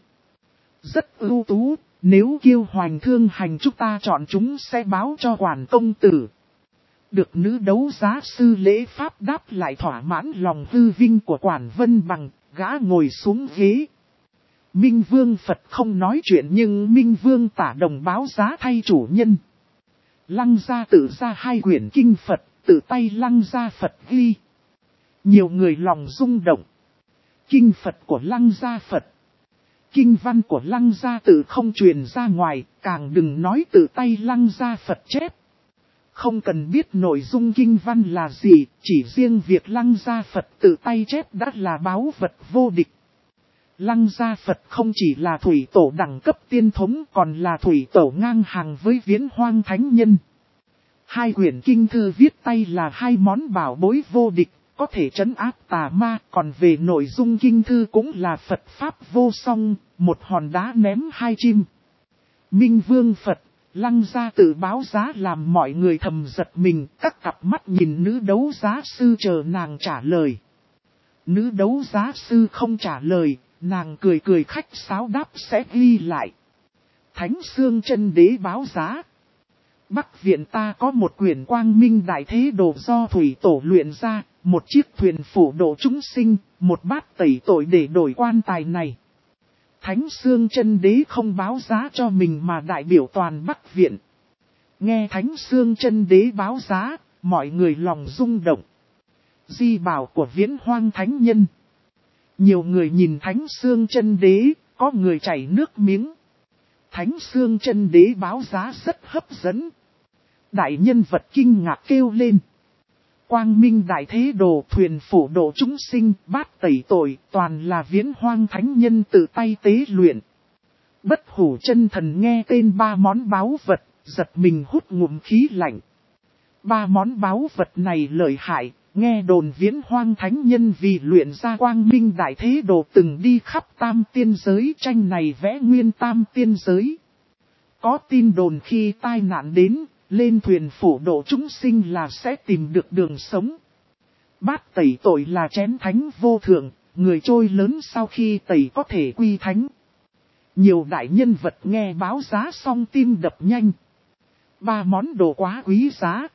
Rất ưu tú, nếu Kiêu Hoành thương hành chúng ta chọn chúng sẽ báo cho Quản công tử. Được nữ đấu giá sư lễ pháp đáp lại thỏa mãn lòng hư vinh của Quản Vân bằng, gã ngồi xuống ghế. Minh Vương Phật không nói chuyện nhưng Minh Vương Tả Đồng báo giá thay chủ nhân. Lăng gia tự ra 2 quyển kinh Phật, tự tay Lăng gia Phật ghi. Nhiều người lòng rung động. Kinh Phật của Lăng gia Phật. Kinh văn của Lăng gia tự không truyền ra ngoài, càng đừng nói tự tay Lăng gia Phật chép. Không cần biết nội dung kinh văn là gì, chỉ riêng việc Lăng gia Phật tự tay chép đã là báu vật vô địch. Lăng gia Phật không chỉ là thủy tổ đẳng cấp tiên thống còn là thủy tổ ngang hàng với Viễn Hoang Thánh Nhân. 2 quyển kinh thư viết tay là 2 món bảo bối vô địch, có thể trấn áp tà ma, còn về nội dung kinh thư cũng là Phật Pháp vô song, một hòn đá ném 2 chim. Minh Vương Phật, Lăng gia tự báo giá làm mọi người thầm giật mình, các cặp mắt nhìn nữ đấu giá sư chờ nàng trả lời. Nữ đấu giá sư không trả lời. Nàng cười cười khách sáo đáp sẽ ghi lại. Thánh Xương Chân Đế báo giá. Bắc viện ta có một quyển Quang Minh Đại Thế Đồ do Thủy Tổ luyện ra, một chiếc thuyền phủ độ chúng sinh, một bát tẩy tội để đổi quan tài này. Thánh Xương Chân Đế không báo giá cho mình mà đại biểu toàn Bắc viện. Nghe Thánh Xương Chân Đế báo giá, mọi người lòng rung động. Di bảo của Viễn Hoang Thánh Nhân. Nhiều người nhìn Thánh Xương Chân Đế, có người chảy nước miếng. Thánh Xương Chân Đế báo giá rất hấp dẫn. Đại nhân vật kinh ngạc kêu lên. Quang Minh Đại Thế Đồ, thuyền phủ độ chúng sinh, bát tẩy tội, toàn là Viễn Hoang Thánh Nhân tự tay tế luyện. Bất Hủ Chân Thần nghe tên 3 món báu vật, giật mình hút ngụm khí lạnh. 3 món báu vật này lợi hại. Nghe đồn Viễn Hoang Thánh Nhân vì luyện ra Quang Minh Đại Thế Đồ từng đi khắp tam tiên giới, tranh này vẽ nguyên tam tiên giới. Có tin đồn khi tai nạn đến, lên thuyền phủ độ chúng sinh là sẽ tìm được đường sống. Bát tẩy tội là chén thánh vô thượng, người trôi lớn sau khi tẩy có thể quy thánh. Nhiều đại nhân vật nghe báo giá xong tim đập nhanh. 3 món đồ quá quý giá.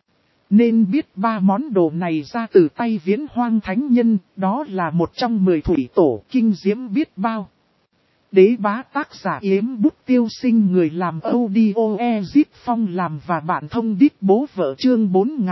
Nên biết 3 món đồ này ra từ tay Viễn Hoang Thánh Nhân, đó là một trong 10 thủy tổ kinh diễm biết bao. Đế bá tác giả Yếm Bút Tiêu Sinh, người làm audio Ezip Phong làm và bạn thông đít bố vợ, chương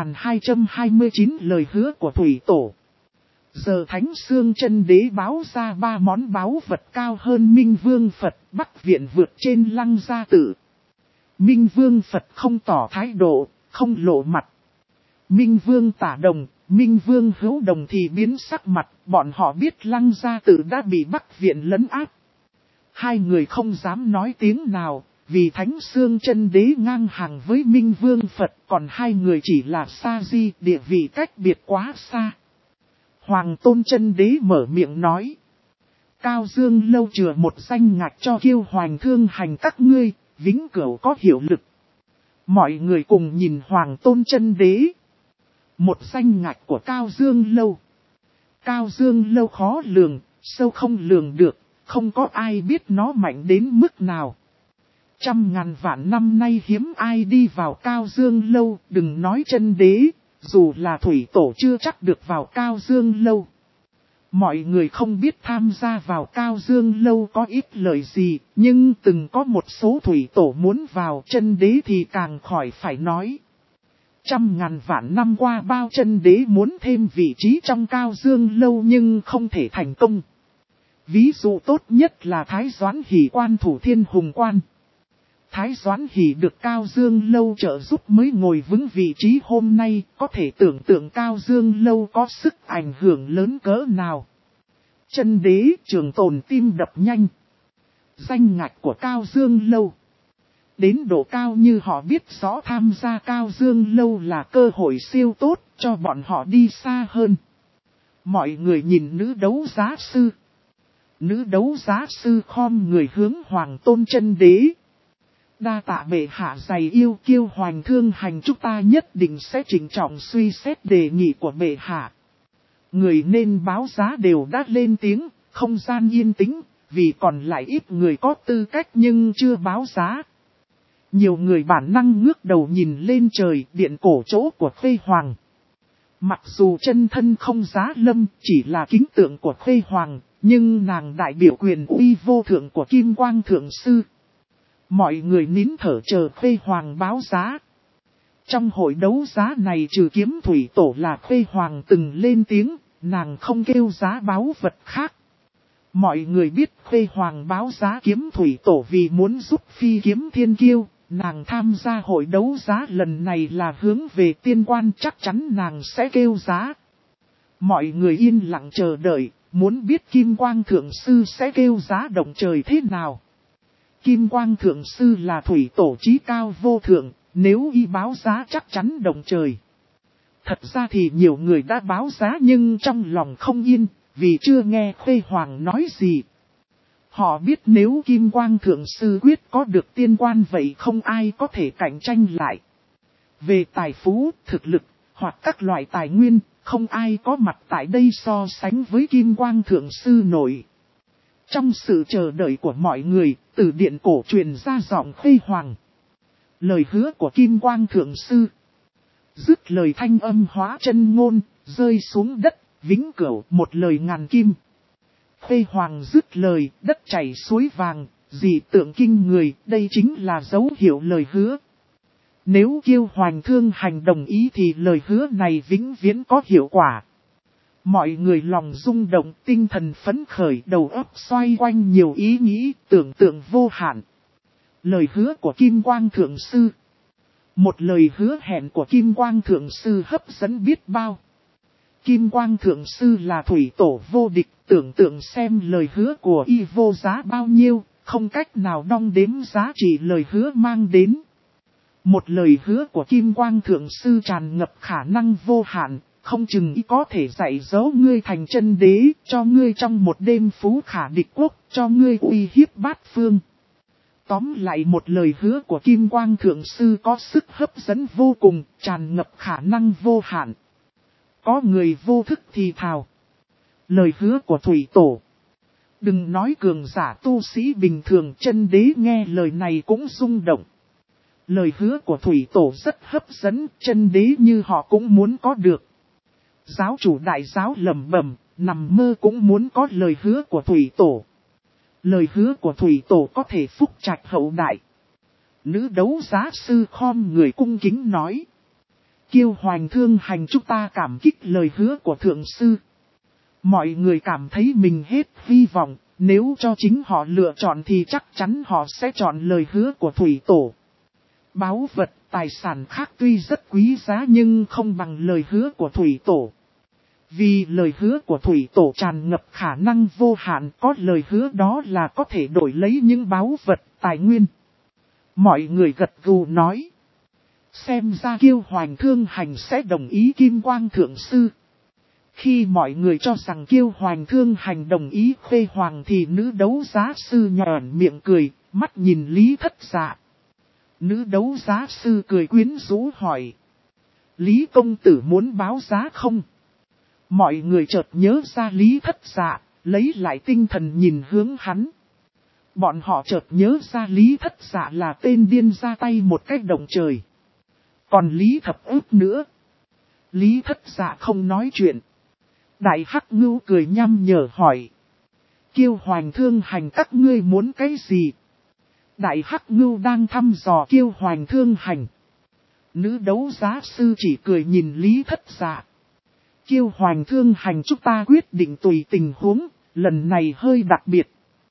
4229 lời hứa của thủy tổ. Giờ Thánh Xương Chân Đế báo ra 3 món báu vật cao hơn Minh Vương Phật, Bắc viện vượt trên Lăng gia tự. Minh Vương Phật không tỏ thái độ, không lộ mặt. Minh Vương Tả Đồng, Minh Vương Hữu Đồng thì biến sắc mặt, bọn họ biết Lăng gia tự đã bị Bắc viện lấn áp. 2 người không dám nói tiếng nào, vì Thánh Xương Chân Đế ngang hàng với Minh Vương Phật, còn 2 người chỉ là sa di, địa vị cách biệt quá xa. Hoàng Tôn Chân Đế mở miệng nói. Cao Dương lâu chừa một danh ngạch cho Kiêu Hoành Thương Hành các ngươi, vĩnh cửu có hiệu lực. Mọi người cùng nhìn Hoàng Tôn Chân Đế. Một danh ngạch của Cao Dương lâu. Cao Dương lâu khó lường, sâu không lường được, không có ai biết nó mạnh đến mức nào. Trăm ngàn vạn năm nay hiếm ai đi vào Cao Dương lâu, đừng nói Chân Đế, dù là thủy tổ chưa chắc được vào Cao Dương lâu. Mọi người không biết tham gia vào Cao Dương lâu có ít lợi gì, nhưng từng có một số thủy tổ muốn vào Chân Đế thì càng khỏi phải nói. Trăm ngàn vạn năm qua bao Chân Đế muốn thêm vị trí trong Cao Dương lâu nhưng không thể thành công. Ví dụ tốt nhất là Thái Doãn Hỷ quan thủ Thiên Hùng quan. Thái Doãn Hỷ được Cao Dương lâu trợ giúp mới ngồi vững vị trí hôm nay, có thể tưởng tượng Cao Dương lâu có sức ảnh hưởng lớn cỡ nào. Chân Đế Trường Tồn tim đập nhanh. Danh ngạch của Cao Dương lâu. Đến độ cao như họ biết rõ tham gia Cao Dương lâu là cơ hội siêu tốt cho bọn họ đi xa hơn. Mọi người nhìn nữ đấu giá sư. Nữ đấu giá sư khom người hướng Hoàng Tôn Chân Đế. Đa tạ bệ hạ dày yêu Kiêu Hoành Thương Hành, chúng ta nhất định sẽ trịnh trọng suy xét đề nghị của bệ hạ. Người nên báo giá đều đã lên tiếng, không gian yên tĩnh, vì còn lại ít người có tư cách nhưng chưa báo giá. Nhiều người bản năng ngước đầu nhìn lên trời, điện cổ chỗ của Khuê Hoàng. Mặc dù chân thân không giá lâm, chỉ là kính tượng của Khuê Hoàng, nhưng nàng đại biểu quyền uy vô thượng của Kim Quang Thượng Sư. Mọi người nín thở chờ Khuê Hoàng báo giá. Trong hội đấu giá này trừ kiếm thủy tổ là Khuê Hoàng từng lên tiếng, nàng không kêu giá báu vật khác. Mọi người biết Khuê Hoàng báo giá kiếm thủy tổ vì muốn giúp phi kiếm thiên kiêu, nàng tham gia hội đấu giá lần này là hướng về tiên quan, chắc chắn nàng sẽ kêu giá. Mọi người yên lặng chờ đợi, muốn biết Kim Quang Thượng Sư sẽ kêu giá động trời thế nào. Kim Quang Thượng Sư là thủy tổ chí cao vô thượng, nếu y báo giá chắc chắn động trời. Thật ra thì nhiều người đã báo giá nhưng trong lòng không yên, vì chưa nghe Khuê Hoàng nói gì. Họ biết nếu Kim Quang Thượng Sư quyết có được tiên quan vậy không ai có thể cạnh tranh lại. Về tài phú, thực lực, hoặc các loại tài nguyên, không ai có mặt tại đây so sánh với Kim Quang Thượng Sư nổi. Trong sự chờ đợi của mọi người, từ điện cổ truyền ra giọng Khuê Hoàng. Lời hứa của Kim Quang Thượng Sư. Dứt lời thanh âm hóa chân ngôn, rơi xuống đất, vĩnh cửu một lời ngàn kim. Khuê Hoàng dứt lời, đất chảy suối vàng, dị tượng kinh người, đây chính là dấu hiệu lời hứa. Nếu Kiêu Hoành Thương Hành đồng ý thì lời hứa này vĩnh viễn có hiệu quả. Mọi người lòng rung động, tinh thần phấn khởi, đầu óc xoay quanh nhiều ý nghĩ, tưởng tượng vô hạn. Lời hứa của Kim Quang Thượng Sư. Một lời hứa hẹn của Kim Quang Thượng Sư hấp dẫn biết bao. Kim Quang Thượng Sư là thủy tổ vô địch, tưởng tượng xem lời hứa của y vô giá bao nhiêu, không cách nào đong đếm giá trị lời hứa mang đến. Một lời hứa của Kim Quang Thượng Sư tràn ngập khả năng vô hạn, không chừng y có thể dạy dỗ ngươi thành chân đế, cho ngươi trong một đêm phú khả địch quốc, cho ngươi uy hiếp bát phương. Tóm lại một lời hứa của Kim Quang Thượng Sư có sức hấp dẫn vô cùng, tràn ngập khả năng vô hạn. Có người vô thức thì thào. Lời hứa của thủy tổ. Đừng nói cường giả tu sĩ bình thường, chân đế nghe lời này cũng rung động. Lời hứa của thủy tổ rất hấp dẫn, chân đế như họ cũng muốn có được. Giáo chủ đại giáo lẩm bẩm, nằm mơ cũng muốn có lời hứa của thủy tổ. Lời hứa của thủy tổ có thể phúc trạch hậu đại. Nữ đấu giá sư khom người cung kính nói. Kiêu Hoành Thương Hành, chúng ta cảm kích lời hứa của thượng sư. Mọi người cảm thấy mình hết hy vọng, nếu cho chính họ lựa chọn thì chắc chắn họ sẽ chọn lời hứa của thủy tổ. Báu vật, tài sản khác tuy rất quý giá nhưng không bằng lời hứa của thủy tổ. Vì lời hứa của thủy tổ tràn ngập khả năng vô hạn, có lời hứa đó là có thể đổi lấy những báu vật, tài nguyên. Mọi người gật gù nói. Xem ra Kiêu Hoành Thương Hành sẽ đồng ý Kim Quang Thượng Sư. Khi mọi người cho rằng Kiêu Hoành Thương Hành đồng ý khuê hoàng thì nữ đấu giá sư nhòn miệng cười, mắt nhìn Lý Thất Dạ. Nữ đấu giá sư cười quyến rũ hỏi. Lý công tử muốn báo giá không? Mọi người chợt nhớ ra Lý Thất Dạ, lấy lại tinh thần nhìn hướng hắn. Bọn họ chợt nhớ ra Lý Thất Dạ là tên điên ra tay một cách động trời. Còn Lý Thập Ức nữa. Lý Thất Dạ không nói chuyện. Đại Hắc Ngưu cười nhăm nhở hỏi. Kiêu Hoành Thương Hành các ngươi muốn cái gì? Đại Hắc Ngưu đang thăm dò Kiêu Hoành Thương Hành. Nữ đấu giá sư chỉ cười nhìn Lý Thất Dạ. Kiêu Hoành Thương Hành chúng ta quyết định tùy tình huống, lần này hơi đặc biệt.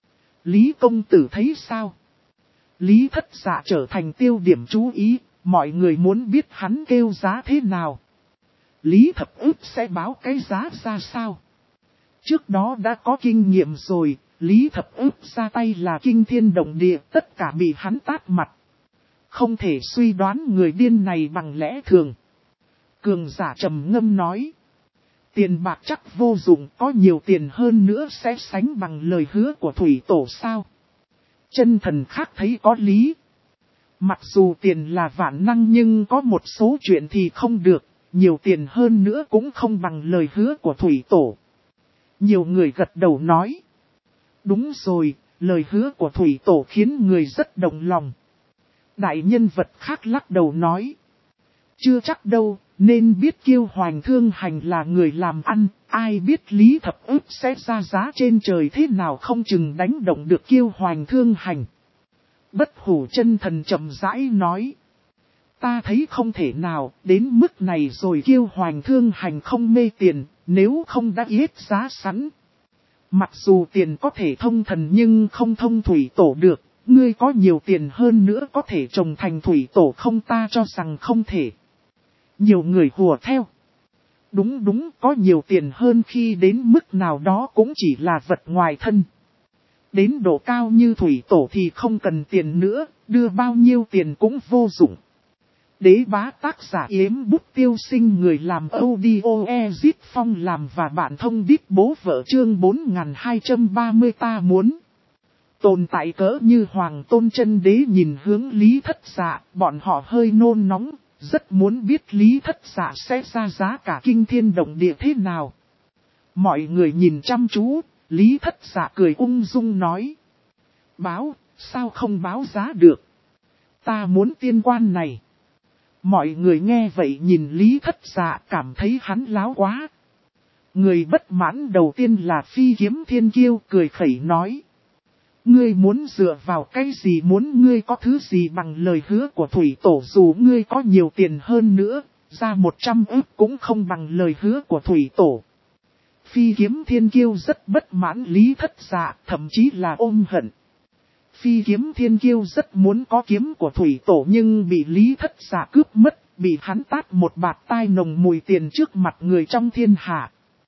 Lý công tử thấy sao? Lý Thất Dạ trở thành tiêu điểm chú ý, mọi người muốn biết hắn kêu giá thế nào. Lý Thập Ức sẽ báo cái giá ra sao? Trước đó đã có kinh nghiệm rồi, Lý Thập Ức ra tay là kinh thiên động địa, tất cả bị hắn tát mặt. Không thể suy đoán người điên này bằng lẽ thường. Cường giả trầm ngâm nói. Tiền bạc chắc vô dụng, có nhiều tiền hơn nữa sẽ sánh bằng lời hứa của thủy tổ sao? Chân thần khác thấy có lý. Mặc dù tiền là vạn năng nhưng có một số chuyện thì không được, nhiều tiền hơn nữa cũng không bằng lời hứa của thủy tổ. Nhiều người gật đầu nói. Đúng rồi, lời hứa của thủy tổ khiến người rất động lòng. Đại nhân vật khác lắc đầu nói. Chưa chắc đâu, nên biết Kiêu Hoành Thương Hành là người làm ăn, ai biết Lý Thập Ức sẽ ra giá trên trời thế nào không chừng đánh động được Kiêu Hoành Thương Hành. Bất Hủ Chân Thần chậm rãi nói. Ta thấy không thể nào, đến mức này rồi Kiêu Hoành Thương Hành không mê tiền, nếu không đã yết giá sẵn. Mặc dù tiền có thể thông thần nhưng không thông thủy tổ được, ngươi có nhiều tiền hơn nữa có thể trồng thành thủy tổ không, ta cho rằng không thể. Nhiều người hùa theo. Đúng, có nhiều tiền hơn khi đến mức nào đó cũng chỉ là vật ngoài thân. Đến độ cao như thủy tổ thì không cần tiền nữa, đưa bao nhiêu tiền cũng vô dụng. Đế bá tác giả Yếm Bút Tiêu Sinh, người làm audio Ezit Phong làm và bạn thông đít bố vợ, chương 4230. Ta muốn tồn tại cỡ như Hoàng Tôn Chân Đế nhìn hướng Lý Thất Dạ, bọn họ hơi nôn nóng, rất muốn biết Lý Thất Dạ sẽ ra giá cả kinh thiên động địa thế nào. Mọi người nhìn chăm chú, Lý Thất Dạ cười ung dung nói. Báo, sao không báo giá được? Ta muốn tiên quan này. Mọi người nghe vậy nhìn Lý Thất Dạ cảm thấy hắn láo quá. Người bất mãn đầu tiên là Phi Kiếm Thiên Kiêu cười khẩy nói. Ngươi muốn dựa vào cái gì, muốn ngươi có thứ gì bằng lời hứa của thủy tổ, dù ngươi có nhiều tiền hơn nữa, ra 100 ức cũng không bằng lời hứa của thủy tổ. Phi Kiếm Thiên Kiêu rất bất mãn Lý Thất Dạ, thậm chí là ôm hận. Phi Kiếm Thiên Kiêu rất muốn có kiếm của thủy tổ nhưng bị Lý Thất Dạ cướp mất, bị hắn tát một bạt tai nồng mùi tiền trước mặt người trong thiên hạ.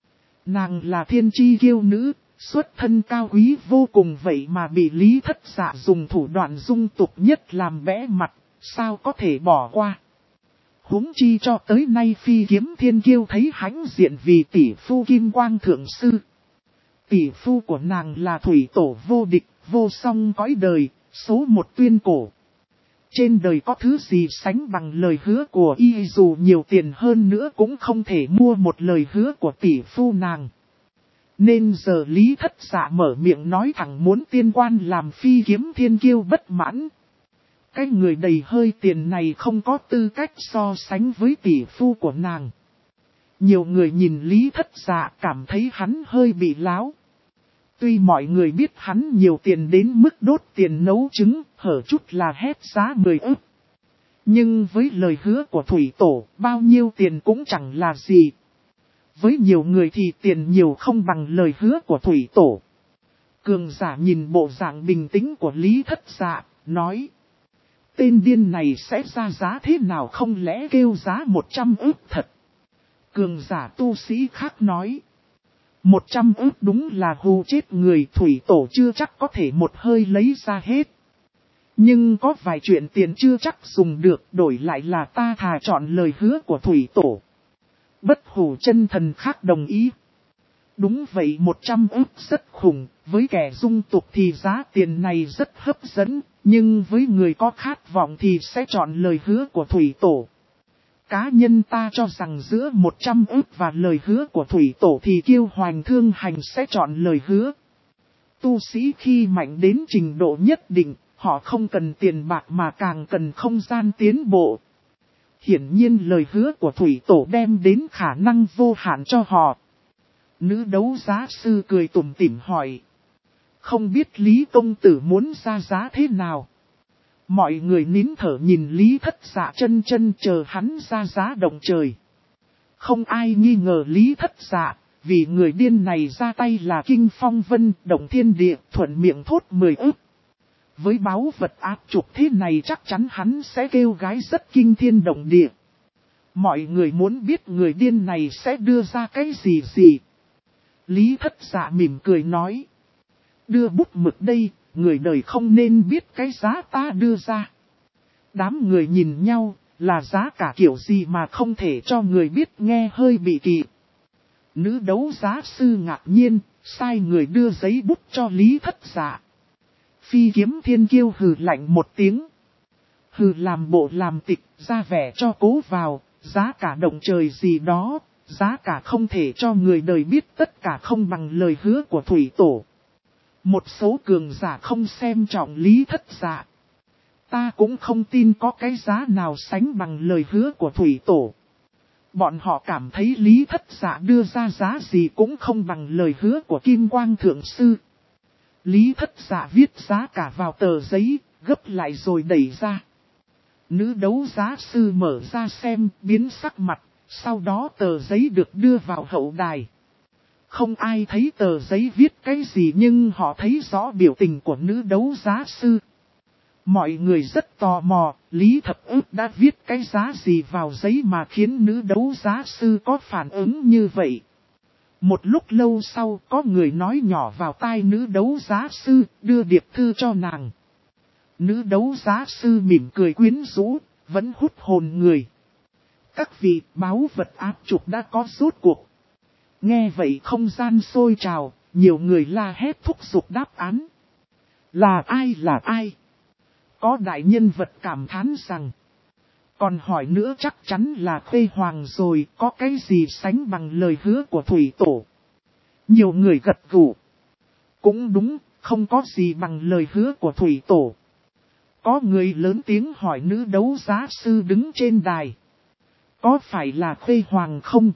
Nàng là thiên chi kiêu nữ, xuất thân cao quý vô cùng, vậy mà bị Lý Thất Dạ dùng thủ đoạn dung tục nhất làm bẽ mặt, sao có thể bỏ qua. Huống chi cho tới nay Phi Kiếm Thiên Kiêu thấy hãnh diện vì tỷ phu Kim Quang Thượng Sư. Tỷ phu của nàng là thủy tổ vô địch, vô song cõi đời, số một tuyên cổ. Trên đời có thứ gì sánh bằng lời hứa của y, dù nhiều tiền hơn nữa cũng không thể mua một lời hứa của tỷ phu nàng. Nên giờ Lý Thất Dạ mở miệng nói thẳng muốn tiên quan làm Phi Kiếm Thiên Kiêu bất mãn. Cái người đầy hơi tiền này không có tư cách so sánh với tỷ phu của nàng. Nhiều người nhìn Lý Thất Dạ cảm thấy hắn hơi bị láo. Tuy mọi người biết hắn nhiều tiền đến mức đốt tiền nấu trứng, hở chút là hét giá 10 ức. Nhưng với lời hứa của thủy tổ, bao nhiêu tiền cũng chẳng là gì. Với nhiều người thì tiền nhiều không bằng lời hứa của thủy tổ. Cường giả nhìn bộ dạng bình tĩnh của Lý Thất Dạ, nói. Tên điên này sẽ ra giá thế nào, không lẽ kêu giá 100 ức thật? Cường giả tu sĩ khác nói. 100 ức đúng là hù chết người, thủy tổ chưa chắc có thể một hơi lấy ra hết. Nhưng có vài chuyện tiền chưa chắc dùng được, đổi lại là ta thà chọn lời hứa của thủy tổ. Bất hủ chân thần khác đồng ý. Đúng vậy, 100 ức rất khủng, với kẻ dung tục thì giá tiền này rất hấp dẫn, nhưng với người có khát vọng thì sẽ chọn lời hứa của thủy tổ. Cá nhân ta cho rằng giữa 100 ức và lời hứa của thủy tổ thì Kiêu Hoành Thương Hành sẽ chọn lời hứa. Tu sĩ khi mạnh đến trình độ nhất định, họ không cần tiền bạc mà càng cần không gian tiến bộ. Hiển nhiên lời hứa của thủy tổ đem đến khả năng vô hạn cho họ. Nữ đấu giá sư cười tủm tỉm hỏi. Không biết Lý công tử muốn ra giá thế nào? Mọi người nín thở nhìn Lý Thất Dạ chân chân chờ hắn ra giá động trời. Không ai nghi ngờ Lý Thất Dạ, vì người điên này ra tay là kinh phong vân, động thiên địa, thuận miệng thốt 10 ức. Với báu vật áp trục thế này chắc chắn hắn sẽ kêu gái rất kinh thiên động địa. Mọi người muốn biết người điên này sẽ đưa ra cái gì. Lý Thất Dạ mỉm cười nói. Đưa bút mực đây, người đời không nên biết cái giá ta đưa ra. Đám người nhìn nhau, là giá cả kiểu gì mà không thể cho người biết, nghe hơi bị kỳ. Nữ đấu giá sư ngạc nhiên, sai người đưa giấy bút cho Lý Thất Dạ. Phi Kiếm Thiên Kiêu hừ lạnh một tiếng. Hừ làm bộ làm tịch, ra vẻ cho cố vào, giá cả động trời gì đó, giá cả không thể cho người đời biết, tất cả không bằng lời hứa của thủy tổ. Một số cường giả không xem trọng Lý Thất Dạ. Ta cũng không tin có cái giá nào sánh bằng lời hứa của thủy tổ. Bọn họ cảm thấy Lý Thất Dạ đưa ra giá gì cũng không bằng lời hứa của Kim Quang Thượng Sư. Lý Thất Dạ viết giá cả vào tờ giấy, gấp lại rồi đẩy ra. Nữ đấu giá sư mở ra xem, biến sắc mặt, sau đó tờ giấy được đưa vào hậu đài. Không ai thấy tờ giấy viết cái gì nhưng họ thấy rõ biểu tình của nữ đấu giá sư. Mọi người rất tò mò, Lý Thập Ức đã viết cái giá gì vào giấy mà khiến nữ đấu giá sư có phản ứng như vậy. Một lúc lâu sau có người nói nhỏ vào tai nữ đấu giá sư, đưa điệp thư cho nàng. Nữ đấu giá sư mỉm cười quyến rũ, vẫn hút hồn người. Các vị, báu vật áp trục đã có rốt cuộc. Nghe vậy không gian sôi trào, nhiều người la hét thúc giục đáp án. Là ai? Có đại nhân vật cảm thán rằng. Còn hỏi nữa chắc chắn là Khuê Hoàng rồi, có cái gì sánh bằng lời hứa của thủy tổ. Nhiều người gật gù. Cũng đúng, không có gì bằng lời hứa của thủy tổ. Có người lớn tiếng hỏi nữ đấu giá sư đứng trên đài. Có phải là Khuê Hoàng không?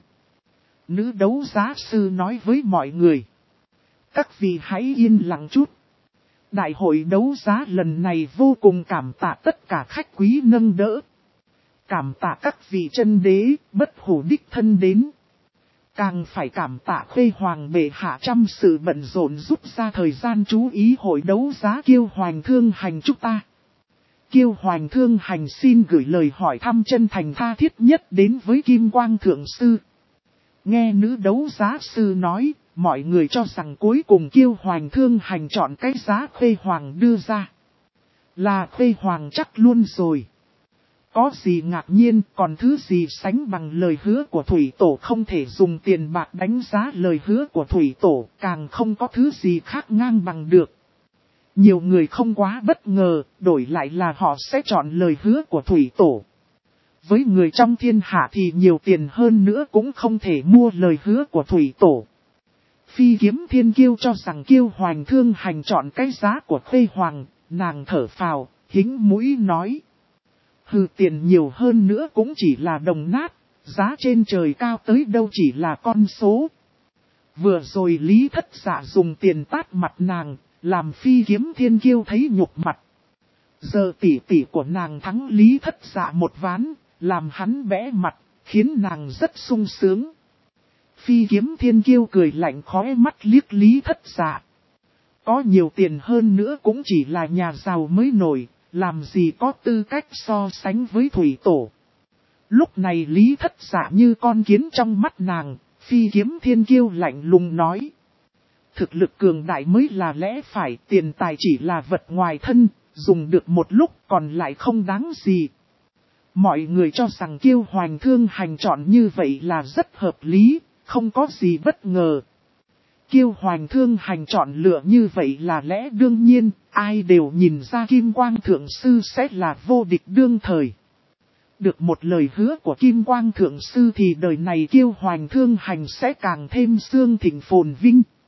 Nữ đấu giá sư nói với mọi người. Các vị hãy yên lặng chút. Đại hội đấu giá lần này vô cùng cảm tạ tất cả khách quý nâng đỡ. Cảm tạ các vị chân đế, bất hủ đích thân đến. Càng phải cảm tạ Khuê Hoàng bệ hạ trăm sự bận rộn giúp ra thời gian chú ý hội đấu giá Kiêu Hoành Thương Hành chúng ta. Kiêu Hoành Thương Hành xin gửi lời hỏi thăm chân thành tha thiết nhất đến với Kim Quang Thượng Sư. Nghe nữ đấu giá sư nói, mọi người cho rằng cuối cùng Kiêu Hoành Thương Hành chọn cái giá Khuê Hoàng đưa ra. Là Khuê Hoàng chắc luôn rồi. Có gì ngạc nhiên, còn thứ gì sánh bằng lời hứa của thủy tổ, không thể dùng tiền bạc đánh giá lời hứa của thủy tổ, càng không có thứ gì khác ngang bằng được. Nhiều người không quá bất ngờ, đổi lại là họ sẽ chọn lời hứa của thủy tổ. Với người trong thiên hạ thì nhiều tiền hơn nữa cũng không thể mua lời hứa của thủy tổ. Phi Kiếm Thiên Kiêu cho rằng Kiêu Hoành Thương Hành chọn cái giá của Khuê Hoàng, nàng thở phào, hính mũi nói. Hừ, tiền nhiều hơn nữa cũng chỉ là đồng nát, giá trên trời cao tới đâu chỉ là con số. Vừa rồi Lý Thất Dạ dùng tiền tát mặt nàng, làm Phi Kiếm Thiên Kiêu thấy nhục mặt. Giờ tỷ tỷ của nàng thắng Lý Thất Dạ một ván, làm hắn bẽ mặt, khiến nàng rất sung sướng. Phi Kiếm Thiên Kiêu cười lạnh khóe mắt liếc Lý Thất Dạ. Có nhiều tiền hơn nữa cũng chỉ là nhà giàu mới nổi, làm gì có tư cách so sánh với thủy tổ. Lúc này Lý Thất Dạ như con kiến trong mắt nàng, Phi Kiếm Thiên Kiêu lạnh lùng nói. Thực lực cường đại mới là lẽ phải, tiền tài chỉ là vật ngoài thân, dùng được một lúc còn lại không đáng gì. Mọi người cho rằng Kiêu Hoành Thương Hành chọn như vậy là rất hợp lý, không có gì bất ngờ. Kiêu Hoành Thương Hành chọn lựa như vậy là lẽ đương nhiên, ai đều nhìn ra Kim Quang Thượng Sư sẽ là vô địch đương thời. Được một lời hứa của Kim Quang Thượng Sư thì đời này Kiêu Hoành Thương Hành sẽ càng thêm xương thịnh phồn vinh.